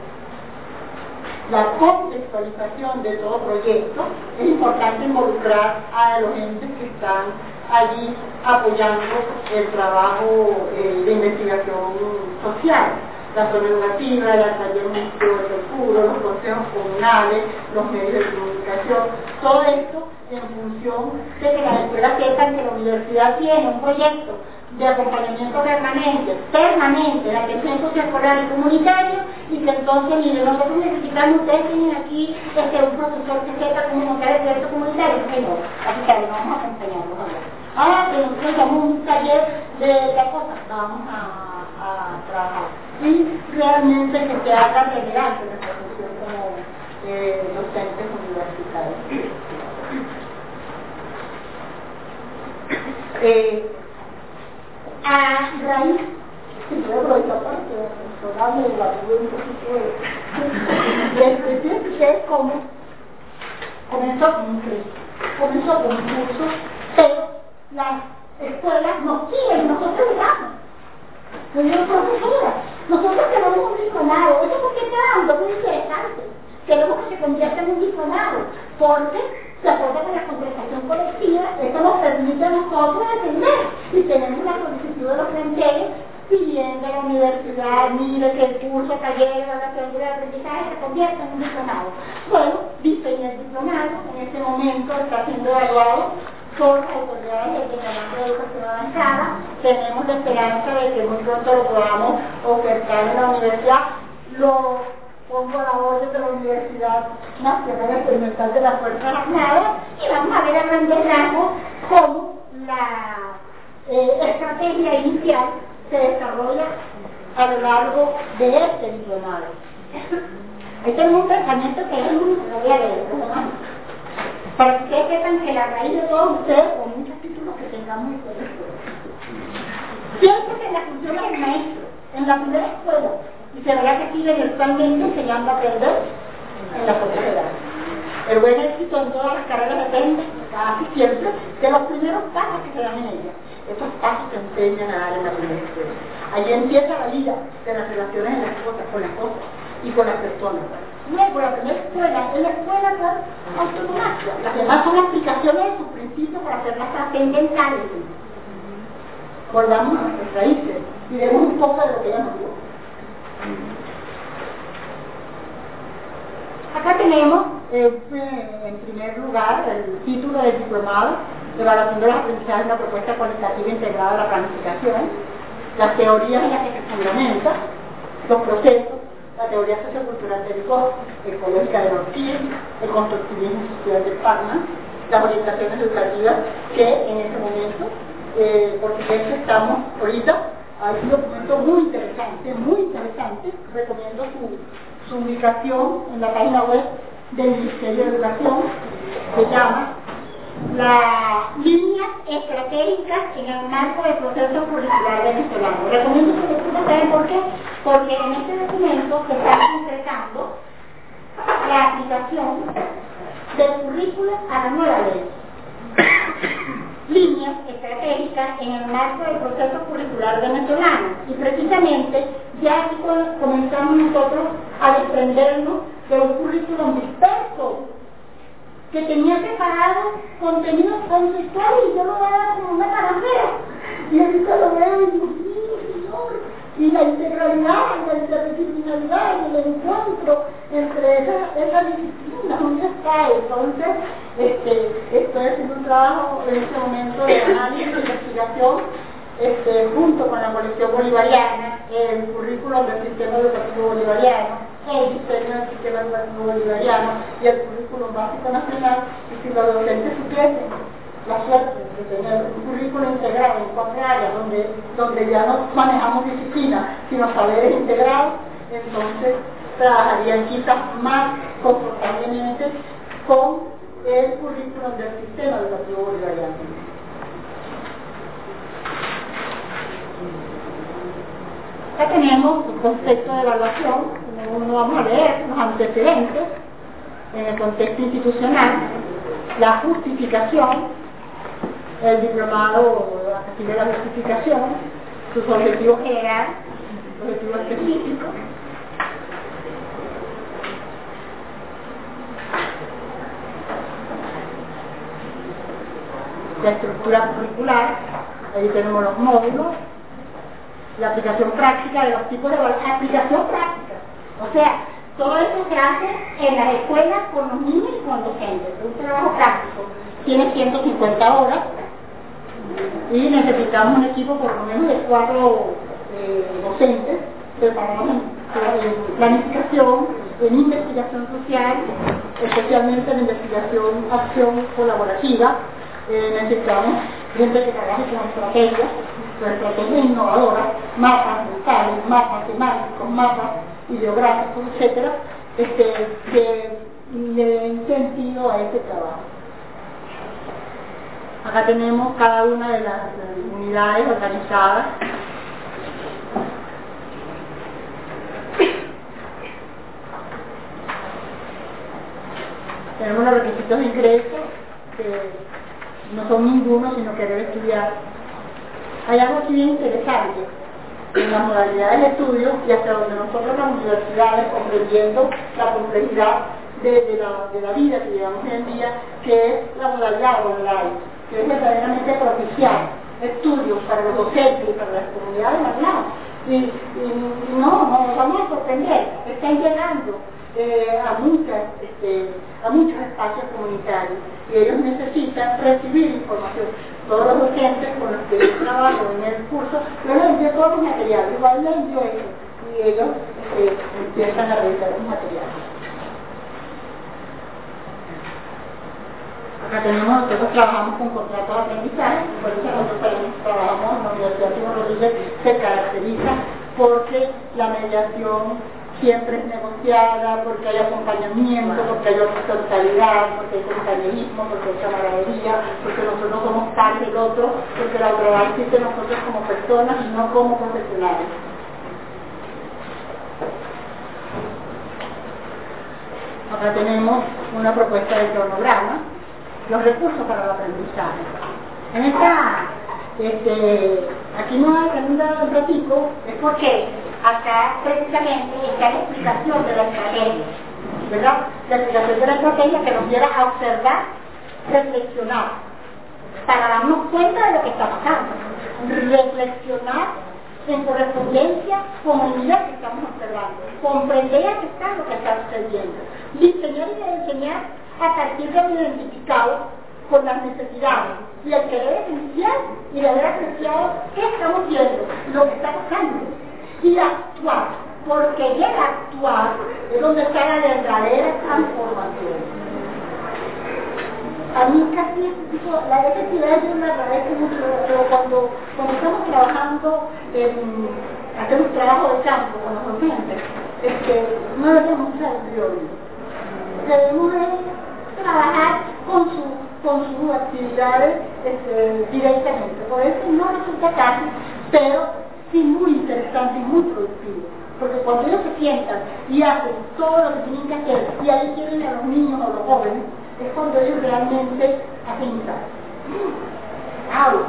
la contextualización de todo proyecto, es importante involucrar a los entes que están allí apoyando el trabajo eh, de investigación social, la zona educativa, la taller municipal del seguro, los consejos comunales, los medios de comunicación, todo esto en función de que las escuelas sepan que la universidad tiene un proyecto de acompañamiento permanente, permanente, de atención socioescolar y comunitario, y que entonces, mire, nosotros necesitamos, ustedes tienen aquí este, un profesor que sepa cómo montar el proyecto comunitario, bueno, así que vamos a acompañarlos ahora. Ah, que nosotros damos un taller de la cosa, vamos a, a trabajar. Y realmente que se haga relevante nuestra función como eh, docentes universitarios. Eh, a raíz de aprovechar para que el programa de la tuve un poquito de decir cómo comenzó con un curso, comenzó con un curso, pero las escuelas nos siguen, nosotros digamos, yo digo profesora, nosotros tenemos un diplomado, eso porque está dando muy interesante, queremos que se convierta en un diplomado, porque de acuerdo con la contratación colectiva, esto nos permite a nosotros atender y tenemos la solicitud de los planteles pidiendo a la universidad, mire que el curso, taller, evaluación de aprendizaje se convierta en un diplomado. Bueno, diseña el diplomado, en este momento está siendo evaluado por autoridades del Departamento de Educación Avanzada, tenemos la esperanza de que muy pronto lo podamos ofertar en la universidad. Lo pongo a la orden de la Universidad Nacional Experimental de las Fuerzas Armadas y vamos a ver a grandes rasgos cómo la eh, estrategia inicial se desarrolla a lo largo de este diplomado. Este es un pensamiento que es el único que voy a leer, ¿no? Para que ustedes sepan que la raíz de todos ustedes, con muchos títulos que tengamos en el escuela, pienso que la función del maestro en la primera escuela, y se verá que sigue en el plan de enseñando a aprender en la sociedad. El buen éxito en todas las carreras depende, casi siempre, de los primeros pasos que se dan en ella. Esos pasos se enseñan a dar en la primera escuela. Allí empieza la vida de las relaciones en las cosas, con las cosas y con las personas. Luego, la primera escuela es la escuela por autonomía. Las demás son aplicaciones de sus principios para hacerlas trascendentales. Volvamos a nuestras raíces y vemos un poco de lo que ella nos dio. Acá tenemos, eh, en primer lugar, el título del diplomado, Evaluación de los aprendizajes, una propuesta cualitativa integrada a la planificación, las teorías en las que se fundamenta, los procesos, la teoría sociocultural del Go, ecológica de Ortiz, el constructivismo social de Parma, las orientaciones educativas que en este momento, eh, porque de hecho estamos ahorita, hay un documento muy interesante, muy interesante, recomiendo su, su ubicación en la página web del Ministerio de Educación, se llama las líneas estratégicas en el marco del proceso curricular venezolano. Recomiendo su lectura, ¿saben por qué? Porque en este documento se está concretando la aplicación del currículo a la nueva ley. Líneas estratégicas en el marco del proceso curricular venezolano. Y precisamente ya aquí comenzamos nosotros a desprendernos de un currículum disperso que tenía separado contenidos conceptuales y yo lo daba como una carajera. Y ahorita lo veo y digo, sí, señor. Y la integralidad, la interdisciplinaridad, el encuentro entre esas esa disciplinas, ¿dónde está? Entonces, este, estoy haciendo un trabajo en este momento de análisis e investigación este, junto con la colección bolivariana, el currículum del sistema educativo bolivariano, el diseño del sistema educativo bolivariano y el currículum básico nacional, y si los docentes supiesen la suerte de tener un currículum integrado en cuatro áreas donde, donde ya no manejamos disciplinas sino saberes integrados, entonces trabajarían quizás más confortablemente con el currículum del sistema educativo bolivariano. Acá tenemos un concepto de evaluación, no vamos a leer los antecedentes en el contexto institucional, la justificación, el diplomado aquí de la justificación, sus objetivos generales, objetivos específicos, la estructura curricular, ahí tenemos los módulos, la aplicación práctica de los tipos de aplicación práctica, o sea, todo eso se hace en las escuelas con los niños y con los docentes, un trabajo práctico, tiene ciento cincuenta horas, y necesitamos un equipo por lo menos de cuatro eh, docentes preparados en, en planificación, en investigación social, especialmente en investigación, acción colaborativa. Eh, necesitamos gente que trabaje con estrategias, con estrategias innovadoras, mapas mentales, mapas temáticos, mapas ideográficos, etcétera, este, que le den sentido a este trabajo. Acá tenemos cada una de las eh, unidades organizadas. Tenemos los requisitos de ingreso, que no son ninguno, sino querer estudiar. Hay algo aquí bien interesante en las modalidades de estudio y hasta donde nosotros las universidades, comprendiendo la complejidad de, de, la, de la vida que llevamos hoy en día, que es la modalidad online, que es verdaderamente propiciar estudios para los docentes y para las comunidades más. Y, y, y no, no nos vamos a sorprender, están llegando eh, a, muchas, este, a muchos espacios comunitarios y ellos necesitan recibir información. Todos los docentes con los que yo trabajo en el curso, yo les envío todos los materiales, igual les envío eso, y ellos eh, empiezan a revisar los materiales. Acá tenemos, nosotros trabajamos con contratos de aprendizaje, por eso nosotros trabajamos en la Universidad Simón Rodríguez, se caracteriza porque la mediación siempre es negociada, porque hay acompañamiento, porque hay hospitalidad, porque hay compañerismo, porque hay camaradería, porque nosotros somos parte del otro, porque la autoridad existe en nosotros como personas y no como profesionales. Acá tenemos una propuesta de cronograma, los recursos para el aprendizaje. En esta, este, aquí no hay pregunta un ratito, es porque acá precisamente está la explicación de la estrategia, ¿verdad? La explicación de la estrategia que nos lleva a observar, reflexionar, para darnos cuenta de lo que está pasando, reflexionar en correspondencia con el nivel que estamos observando, comprender a qué está lo que está sucediendo, diseñar y enseñar a partir de lo identificado con las necesidades y el querer esencial y de haber apreciado qué estamos viendo, lo que está pasando, y actuar, porque en el actuar es donde está la verdadera transformación. A mí casi tipo, la efectividad yo me agradezco mucho, pero cuando, cuando estamos trabajando en hacer un trabajo de campo con los docentes, este, no le damos mucha prioridad. Debemos trabajar con, su, con sus actividades este, directamente. Por eso no resulta fácil, pero sí muy interesante y muy productivo. Porque cuando ellos se sientan y hacen todo lo que tienen que hacer, y ahí quieren a los niños o los jóvenes, es cuando ellos realmente hacen ¡au!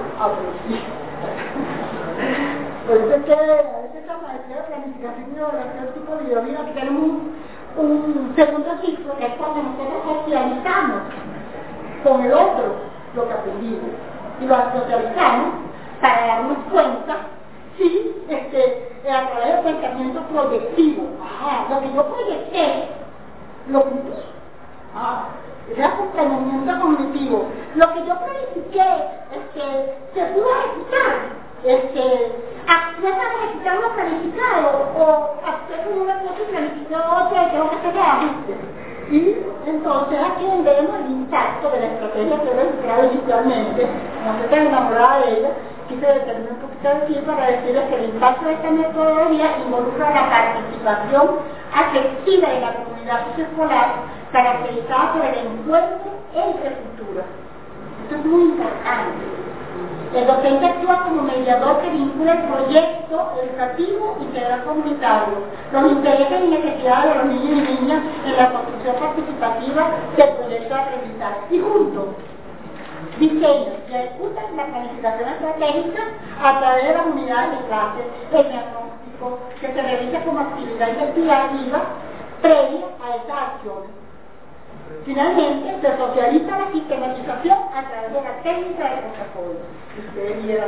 Por eso es que a veces esta maestría de planificación y evaluación tipo de biología, que tenemos un, un segundo ciclo, que es cuando nosotros socializamos con el otro lo que aprendimos. Y lo socializamos para darnos cuenta si este, a través del pensamiento proyectivo, ajá, lo que yo proyecté, lo cumplí. Ah, ese acompañamiento cognitivo, lo que yo planifiqué, este, se pudo ejecutar. Este, actué para ejecutar lo planificado, o actué con una cosa y planificé otra y tengo que hacer ajustes. Y entonces aquí vemos el impacto de la estrategia que he registrado inicialmente, como estoy tan enamorada de ella, quise determinar un poquito aquí para decirles que el impacto de esta metodología involucra la participación afectiva de la comunidad socioescolar caracterizada por el encuentro entre culturas. Esto es muy importante. El docente actúa como mediador que vincula el proyecto educativo y integral comunitario, los intereses y necesidades de los niños y niñas en la construcción participativa del proyecto de aprendizaje. Y juntos, diseñan y ejecutan la planificación estratégica a través de las unidades de clase, el diagnóstico, que se realiza como actividad investigativa previa a esas acciones. Finalmente, se socializa la sistematización a través de la técnica de portafolio. Ustedes vieran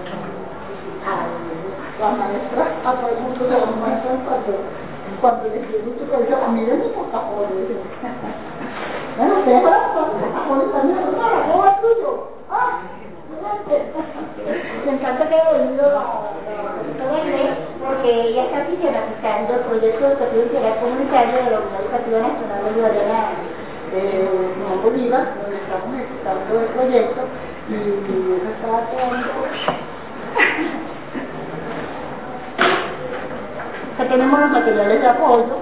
a la maestra, a todo el mundo se lo muestran cuando, cuando les digo mucho que dice, miren mi portafolio. Bueno, ustedes van a portafolio también, no, ¿cómo es tuyo? Ah, esquematizando el proyecto educativo integral comunitario de la Unidad Educativa Nacional Bolivariana de Simón Bolívar, donde estamos ejecutando el proyecto, y eso está quedando. Acá tenemos los materiales de apoyo.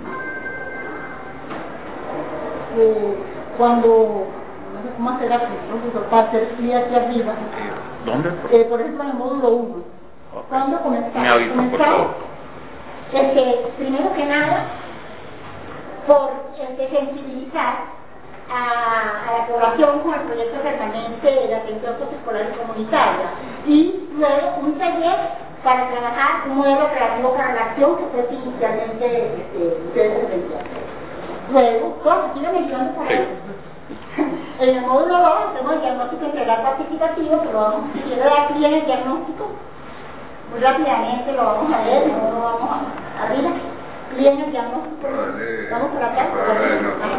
Eh, cuando, no sé cómo hacer aquí, ¿no? Para hacer clic aquí arriba. ¿Dónde? Eh, por ejemplo, en el módulo uno. Okay. ¿Cuándo comenzamos? Me avisa, por favor. Este, primero que nada, por este, sensibilizar a, a la población con el proyecto permanente de la atención socioescolar y comunitaria. Y luego un taller para trabajar un modelo creativo para la acción que fue inicialmente este, ustedes pretendían. Luego, ¿cómo? ¿Sigue mencionando por ahí? En el módulo dos hacemos el diagnóstico integral participativo, que lo vamos, si quiero dar aquí en el diagnóstico, muy rápidamente lo vamos a ver, no lo vamos a arriba, bien el diagnóstico, vamos por acá, por acá.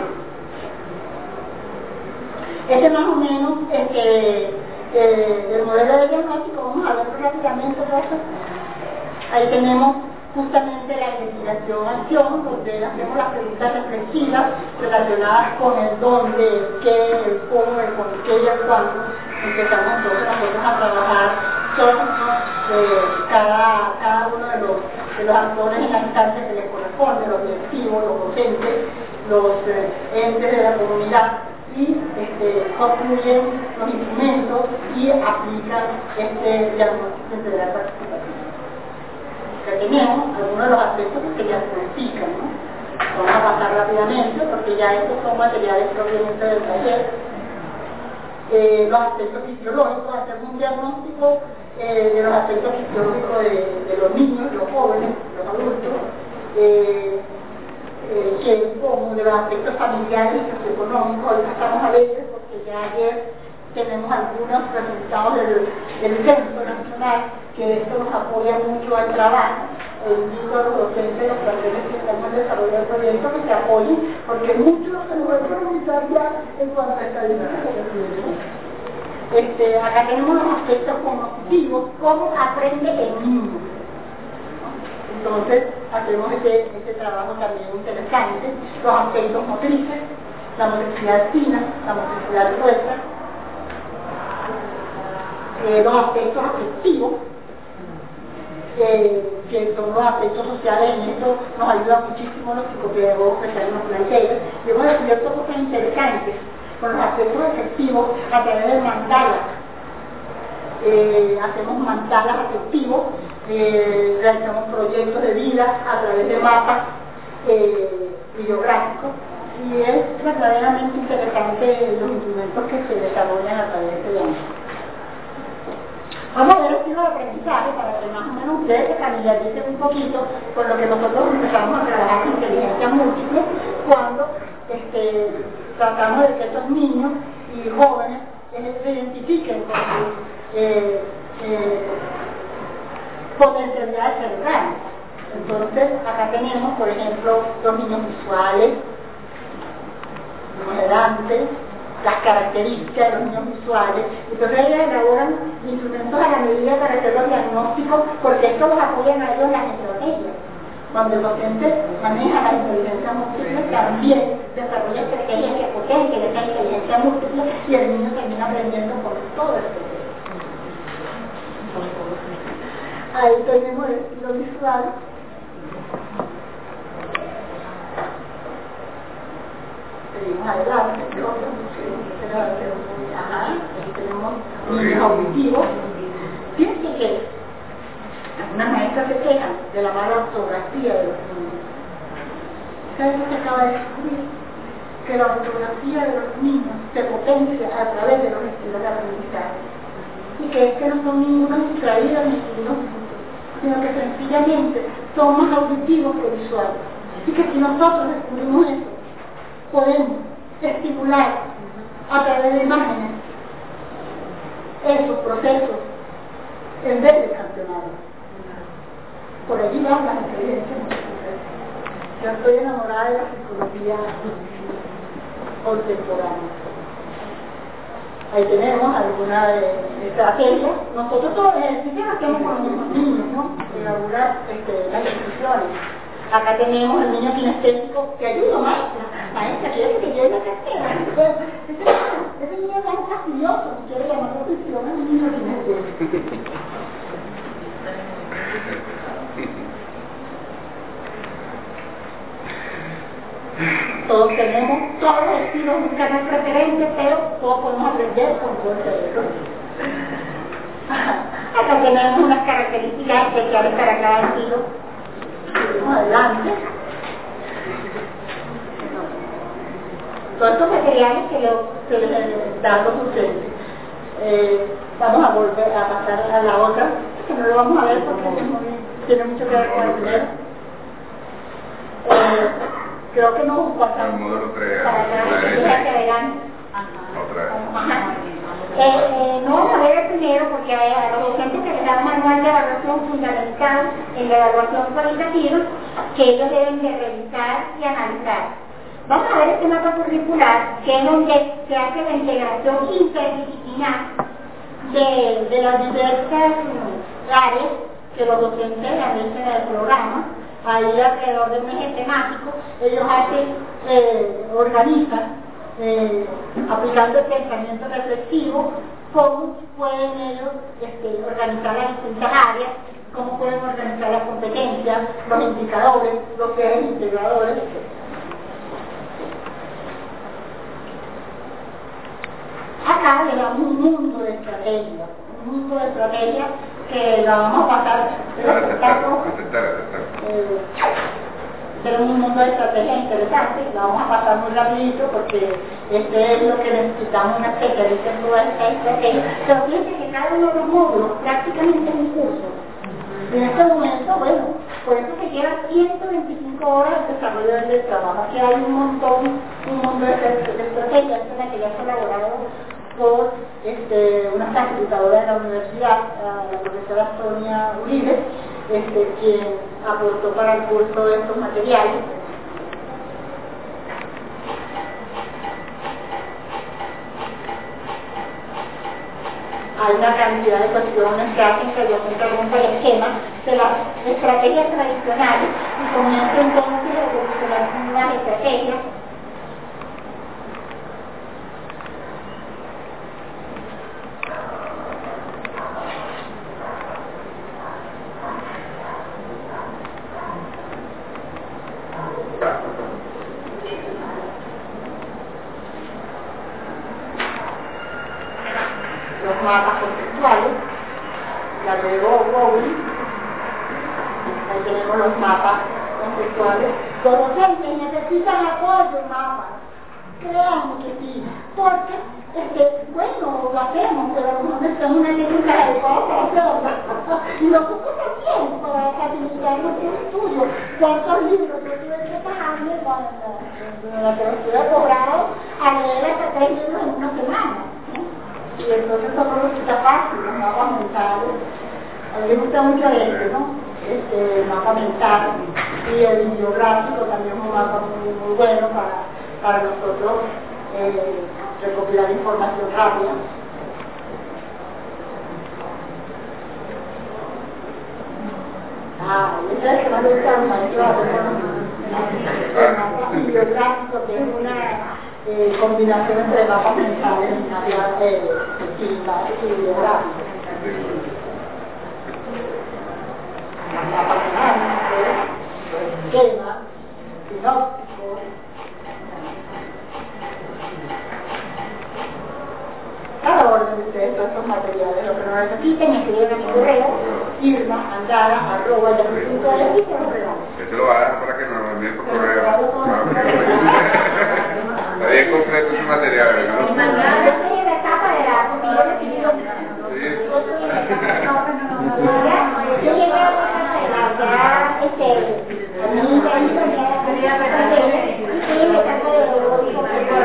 Este más o menos, este, eh, el modelo de diagnóstico, vamos a verlo rápidamente, ¿verdad? Ahí tenemos justamente la investigación-acción, donde hacemos las preguntas reflexivas relacionadas con el dónde, el qué, el cómo, el por qué y el cuándo. Empezamos entonces nosotros a trabajar todos eh, cada, cada uno de los, de los actores en la instancia que les corresponde, los directivos, los docentes, los eh, entes de la comunidad, y este, construyen los instrumentos y aplican este diagnóstico integral participativo. Que tenemos algunos de los aspectos que ya se explican, ¿no? Vamos a pasar rápidamente porque ya estos son materiales propiamente del taller. Eh, los aspectos fisiológicos, hacemos un diagnóstico eh, de los aspectos fisiológicos de, de los niños, los jóvenes, los adultos, eh, eh, que es como de los aspectos familiares y socioeconómicos. Ahorita estamos alegres porque ya ayer tenemos algunos resultados del, del Censo Nacional, que esto nos apoya mucho al trabajo. E invito a los docentes de los planteles que estamos en desarrollo del proyecto que se apoyen, porque mucho se nos va a preguntar ya en cuanto a estadísticas. Este, acá tenemos los aspectos cognitivos, cómo aprende el niño. Entonces, hacemos este, este trabajo también interesante, los aspectos motrices, la motricidad fina, la motricidad gruesa, eh, los aspectos afectivos, eh, que son los aspectos sociales. En esto nos ayudan muchísimo los psicopedagogos que están en los planteles, y hemos descubierto cosas interesantes con los aspectos afectivos a través del mandala. Eh, hacemos mandalas afectivos, eh, realizamos proyectos de vida a través de mapas eh, bibliográficos, y es verdaderamente interesante los instrumentos que se desarrollan a través de este diagnóstico. Vamos a ver el estilo de aprendizaje para que más o menos ustedes se familiaricen un poquito con lo que nosotros empezamos a trabajar con inteligencia múltiple cuando este, tratamos de que estos niños y jóvenes eh, se identifiquen con sus eh, eh, potencialidades cerebrales. Entonces, acá tenemos, por ejemplo, los niños visuales, los adelantes, las características de los niños visuales. Entonces ellos elaboran instrumentos a la medida para hacer los diagnósticos, porque esto los apoya a ellos en las estrategias. Cuando el docente maneja la inteligencia múltiple, también desarrolla estrategias que potencian esa inteligencia múltiple, y el niño termina aprendiendo con todo el proceso. Ahí tenemos el estilo visual. Seguimos adelante, ajá, aquí tenemos niños auditivos. Fíjense que algunas maestras se quejan de la mala ortografía de los niños. ¿Saben lo que acaba de descubrir? Que la ortografía de los niños se potencia a través de los estilos de aprendizaje, y que es que no son ningunos distraídos ni ningunos, sino que sencillamente son más auditivos que visuales, y que si nosotros descubrimos eso, podemos estimular a través de imágenes esos procesos en vez de cancionados. Por allí van las experiencias. Yo estoy enamorada de la psicología contemporánea. Ahí tenemos alguna de, de estrategias. Nosotros todos los ejercicios hacemos con los mismos niños, ¿no? Elaborar este, las instrucciones. Acá tenemos el niño kinestésico que ayuda, maestra. Maestra, quiere que lleve la cartera. Ese, ese niño es tan fastidioso, quiere llamar la atención al niño kinestésico. Todos tenemos, todos los estilos nunca no es preferente, pero todos podemos aprender con todo el cerebro. Acá tenemos unas características especiales para cada estilo. Seguimos adelante. Todos estos materiales que, lo, que les dan los docentes. Eh, vamos a volver a pasar a la otra, que no lo vamos a ver porque tiene mucho que ver con el primero. Eh, creo que no pasamos para acá, que verán. Eh, eh, no vamos a ver el primero porque a, a los docentes que les da un manual de evaluación fundamental en la evaluación cualitativa que ellos deben de revisar y analizar. Vamos a ver este mapa curricular, que es donde se hace la integración interdisciplinar de, de las diversas áreas que los docentes realicen del programa. Ahí alrededor de un eje temático, ellos hacen, eh, organizan, eh, aplicando el pensamiento reflexivo, cómo pueden ellos este, organizar las distintas áreas, cómo pueden organizar las competencias, los indicadores, los ejes integradores, etcétera. Acá le damos un mundo de estrategia, un mundo de estrategia que la vamos a pasar. Eh, tenemos un mundo de estrategia interesante, la vamos a pasar muy rapidito porque este es lo que necesitamos una especialista en toda esta estrategia. Pero fíjense que cada uno de los módulos prácticamente es un curso. En este momento, bueno, por eso que lleva ciento veinticinco horas de desarrollo del trabajo. Aquí hay un montón, un mundo de, de estrategias en la que ya se ha elaborado por este, una facilitadora de la universidad, la profesora Sonia Uribe, este, quien aportó para el curso de estos materiales. Hay una cantidad de cuestiones que hacen que yo me pregunto el esquema de las estrategias tradicionales y comienzo entonces a evolucionar nuevas estrategias. Los mapas conceptuales, la de Rowling, ahí tenemos los mapas conceptuales. Los docentes necesitan apoyo en mapas, créanme que sí, porque, este, bueno, lo hacemos, pero a lo mejor necesitamos una técnica adecuada para hacerlo. Y lo ocupo también para facilitar nuestro estudio. ¿Cuántos libros yo tuve que pagarme cuando la que estuve cobrado a leer hasta tres libros en una semana? Y entonces son los que está fácil, los mapas mentales. A mí me gusta mucho este, ¿no? Este mapa mental. Y el bibliográfico también es un mapa muy, muy bueno para, para nosotros eh, recopilar información rápida. Ah, ese es el que más le gusta a los maestros, el mapa bibliográfico, que es una Eh, combinación entre mapas mentales y mapas eh, y bibliográficos. Mapas dinámicos, esquemas, sinópticos. Cada orden de ustedes todos estos materiales, lo que no necesiten, escriben en mi correo, irma, andara, arroba, ya me punto de aquí, se lo regalo. Eso lo va a dar para que nos lo envíen por correo. Está bien completo ese material, ¿verdad? Yo soy en la etapa de la copia de pedido. Yo llegué a la casa de la ya, este, a mí me han dicho que ya quería ver a ella, y estoy en la etapa de los correos.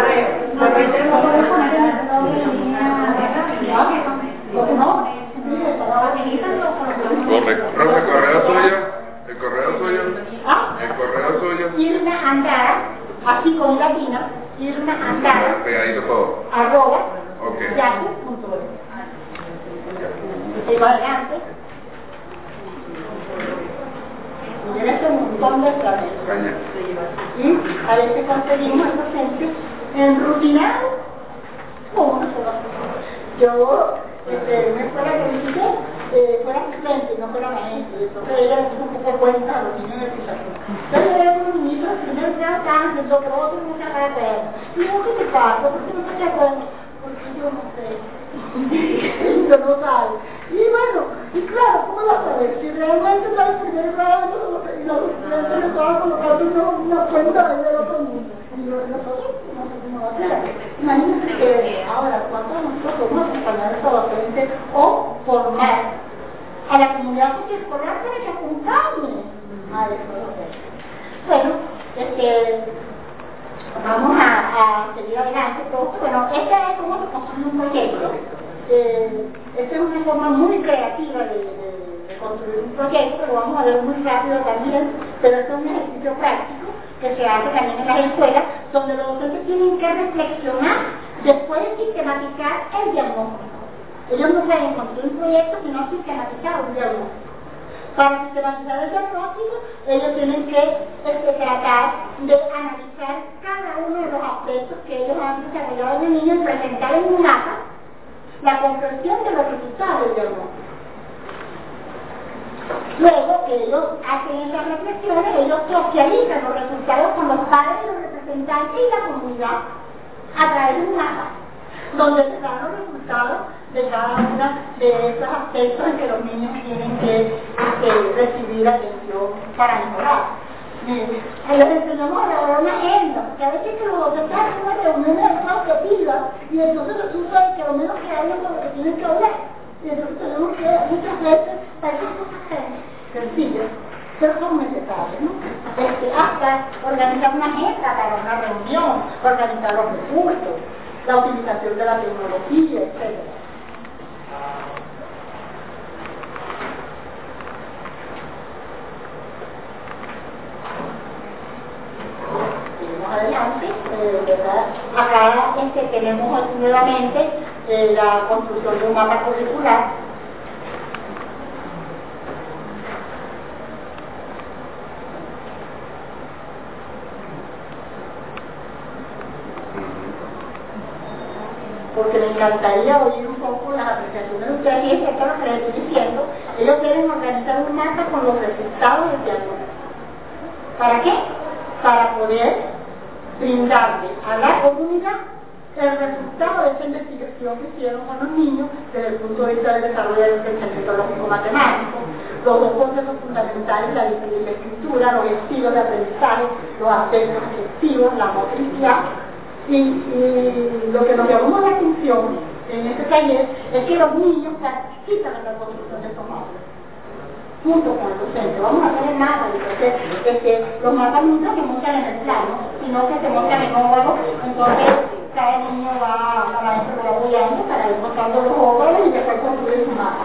Correcto. Profe, correo suyo, el correo suyo, el correo suyo. Irma Andara, así con latina, Irma Andara, pegadito todo. arroba, Ok. Okay. Yaque punto es. Sigo adelante. Miren este montón de planes. Y a veces conseguimos el docente enrutinado con una sola cosa. Yo, este, una escuela que visité, eh, fuera suplente, no fuera maestro, entonces ella le puso un poco de cuenta a los niños de pisación. Entonces yo era con los niños, el primer grado estaban haciendo que otro no se acuerda. Y yo, ¿qué te pasa? ¿Por qué no te acuerdas? Porque yo no sé. Yo no sabe. Y bueno, y claro, ¿cómo lo sabes? Si realmente está en el primer grado y los estudiantes le estaban colocando una, una cuenta ahí del otro mundo. Y yo, nosotros no sé cómo va a ser. Imagínense que ahora, ¿cuántos de nosotros podemos acompañar a esta docente o formar a la comunidad escolar para que acompañe a esos docentes? Bueno, este, vamos a, a seguir adelante. Todo. Bueno, esta es cómo se construye un proyecto. Eh, esta es una forma muy creativa de, de, de construir un proyecto, pero vamos a ver muy rápido también, pero este es un ejercicio práctico que se hace también en las escuelas, donde los docentes tienen que reflexionar después de sistematizar el diagnóstico. Ellos no pueden construir un proyecto sino sistematizar un diagnóstico. Para sistematizar el diagnóstico, ellos tienen que este, tratar de analizar cada uno de los aspectos que ellos han desarrollado en el niño y presentar en un mapa la comprensión de los resultados del diagnóstico. Luego que ellos hacen esas reflexiones, ellos socializan los resultados con los padres, los representantes y la comunidad a través de un mapa, donde se dan los resultados de cada uno de esos aspectos en que los niños tienen que este, recibir atención para mejorar. Les enseñamos a elaborar una agenda, porque a veces que los docentes hacen una reunión de alguna objetiva y entonces resulta que lo menos que hablan con lo que tienen que hablar. Y entonces tenemos que muchas veces para esas cosas sencillas, pero son necesarias, ¿no? Este, hasta organizar una agenda para una reunión, organizar los recursos, la utilización de la tecnología, etcétera. Adelante, eh, ¿verdad? Acá este, tenemos nuevamente eh, la construcción de un mapa curricular. Porque me encantaría oír un poco las apreciaciones de ustedes y esto es lo que les estoy diciendo. Ellos deben organizar un mapa con los resultados del diagnóstico. ¿Para qué? Para poder brindarle a la comunidad el resultado de esa investigación que hicieron con los niños desde el punto de vista del desarrollo del pensamiento lógico-matemático, los dos conceptos fundamentales, la lectura y la escritura, los estilos de aprendizaje, los aspectos afectivos, la motricidad. Y, y lo que nos llamó la atención en este taller es que los niños participan en la construcción de estos mapas junto con el docente. Vamos a hacer el mapa, entonces este, los mapas nunca se montan en el plano, sino que se montan en óvalos, entonces cada niño va, la maestra lo va guiando para ir mostrando los óvalos y después construir su mapa.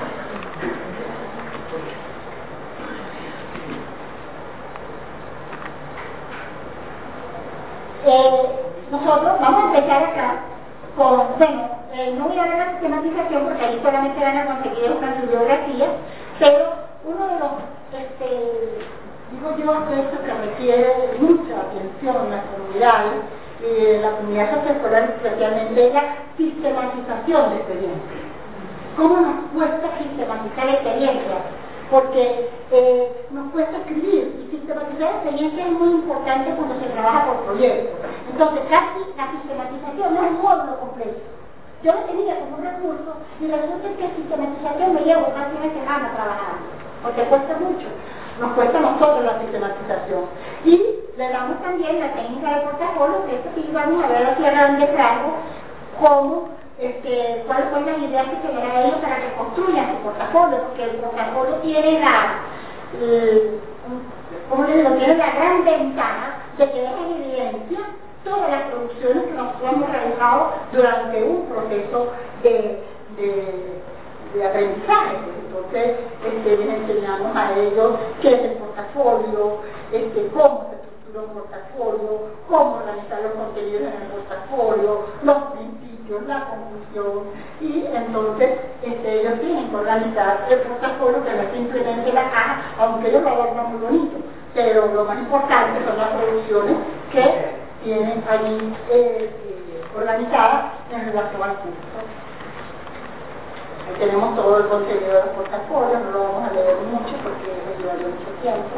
Eh, nosotros vamos a empezar acá con, bueno, eh, no voy a dar la sistematización porque ahí solamente van a conseguir una bibliografía, pero uno de los, este, digo yo, aspectos que requiere mucha atención en las comunidades, y en la comunidad socioescolar especialmente, es la sistematización de experiencias. ¿Cómo nos cuesta sistematizar experiencias? Porque eh, nos cuesta escribir, y sistematizar experiencias es muy importante cuando se trabaja por proyectos. Entonces, casi la sistematización no es un módulo completo. Yo lo tenía como un recurso, y resulta que sistematización me llevo casi una semana trabajando, porque cuesta mucho. Nos cuesta a nosotros la sistematización. Y le damos también la técnica de portafolio, que esto sí vamos a ver aquí a grandes rasgos, cómo, este, cuáles son las ideas que se le dan a ellos para que construyan su portafolio, porque el portafolio tiene la, eh, ¿cómo le digo? Tiene la gran ventaja de que deja en evidencia todas las producciones que nosotros hemos realizado durante un proceso de, de, de aprendizaje. Entonces, este, les enseñamos a ellos qué es el portafolio, este, cómo se estructura un portafolio, cómo organizar los contenidos en el portafolio, los principios principios la confusión, y entonces este, ellos tienen que organizar el portafolio, que no es simplemente la caja, aunque ellos lo adornan muy bonito, pero lo más importante son las producciones que tienen allí eh, eh, organizadas en relación al curso. Ahí tenemos todo el contenido de los portafolios, no lo vamos a leer mucho porque nos llevaría mucho tiempo.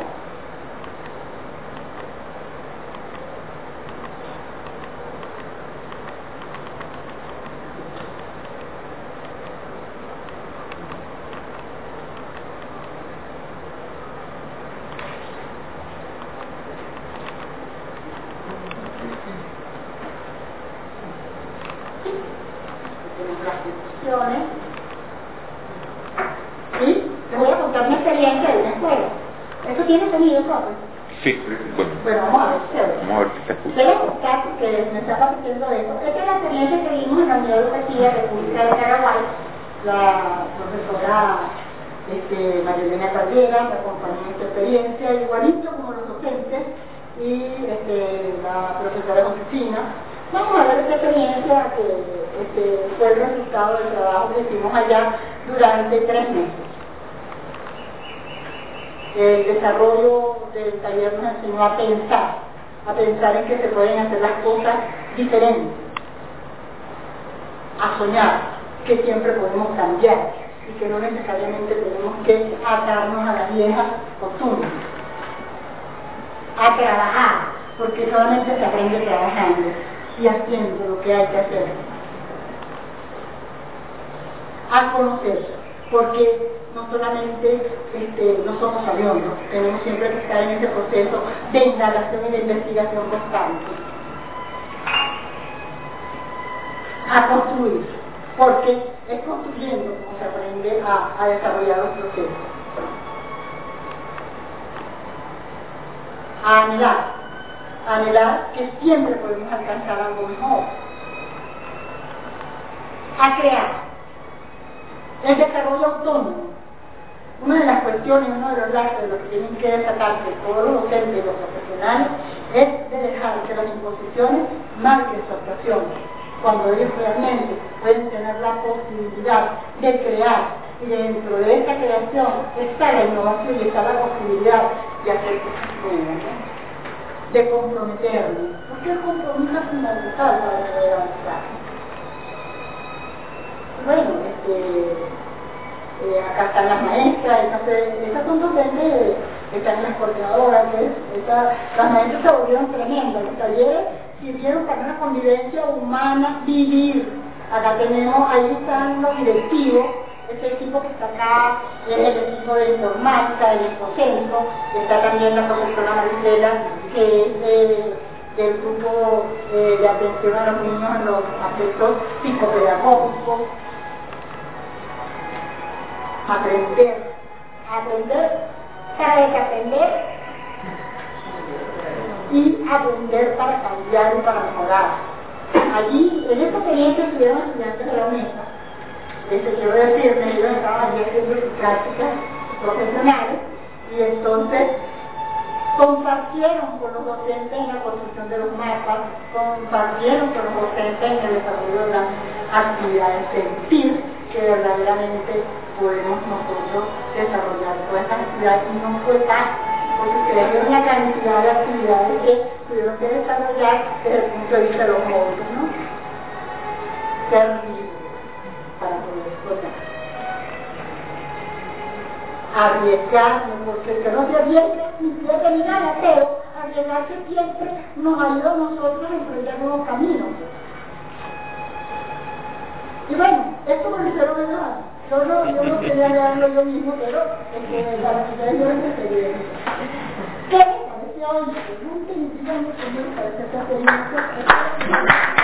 Y les voy a contar una experiencia de una escuela. ¿Eso tiene sonido, profe? Sí, bueno. Bueno, vamos a ver, chévere. Vamos a ver si se escucha. Les voy a contar porque me está pareciendo eso. Esta es la experiencia que vimos en la Unidad Educativa República de Paraguay. La profesora este, María Elena Caldera me acompañó en esta experiencia, igualito como los docentes, y este, la profesora Josefina. Vamos a ver esta experiencia que este, fue el resultado del trabajo que hicimos allá durante tres meses. El desarrollo del taller nos enseñó a pensar, a pensar en que se pueden hacer las cosas diferentes, a soñar que siempre podemos cambiar y que no necesariamente tenemos que atarnos a las viejas costumbres, a trabajar, porque solamente se aprende trabajando y haciendo lo que hay que hacer, a conocer, porque no solamente este, no somos aviones, tenemos siempre que estar en ese proceso de indagación y de investigación constante, a construir, porque es construyendo como se aprende a, a desarrollar los procesos, a anhelar, a anhelar que siempre podemos alcanzar algo mejor, a crear. El desarrollo autónomo. Una de las cuestiones, uno de los lazos de los que tienen que desatarse todos los docentes y los profesionales es de dejar que las imposiciones marquen su actuación, cuando ellos realmente pueden tener la posibilidad de crear, y dentro de esta creación está la innovación y está la posibilidad de hacer cosas nuevas, ¿no? De comprometernos, porque el compromiso es fundamental para poder avanzar. Bueno, este, eh, acá están las maestras, esas, esas son docentes, están las coordinadoras, ¿ves? Esa, las maestras se volvieron tremendas, los talleres sirvieron para una convivencia humana, vivir. Acá tenemos, ahí están los directivos, este equipo que está acá es el equipo de informática, del Infocentro, está también la profesora Marisela, que es de, del grupo eh, de atención a los niños en los aspectos psicopedagógicos. Aprender, aprender para desaprender y aprender para cambiar y para mejorar. Allí, en esta experiencia estuvieron estudiantes de la UNESA, este, quiero decirme, ellos estaban allí haciendo sus prácticas profesionales y entonces compartieron con los docentes en la construcción de los mapas, compartieron con los docentes en el desarrollo de las actividades, sentir que verdaderamente podemos nosotros desarrollar todas estas actividades, y no fue fácil, porque ustedes vieron la cantidad de actividades que tuvieron que desarrollar desde el punto de vista de los módulos, ¿no? Servir para poder explotar. Arriesgarnos, porque el que no se arriesga ni pierde ni nada, pero arriesgarse siempre nos ayuda a nosotros a emprender nuevos caminos. Y bueno, esto me lo hicieron ellos. Yo no, yo no quería leerlo yo mismo, pero es que para ustedes yo les experiencia. ¿Qué les pareció hoy? Pregunten y díganme cómo les parece esta experiencia.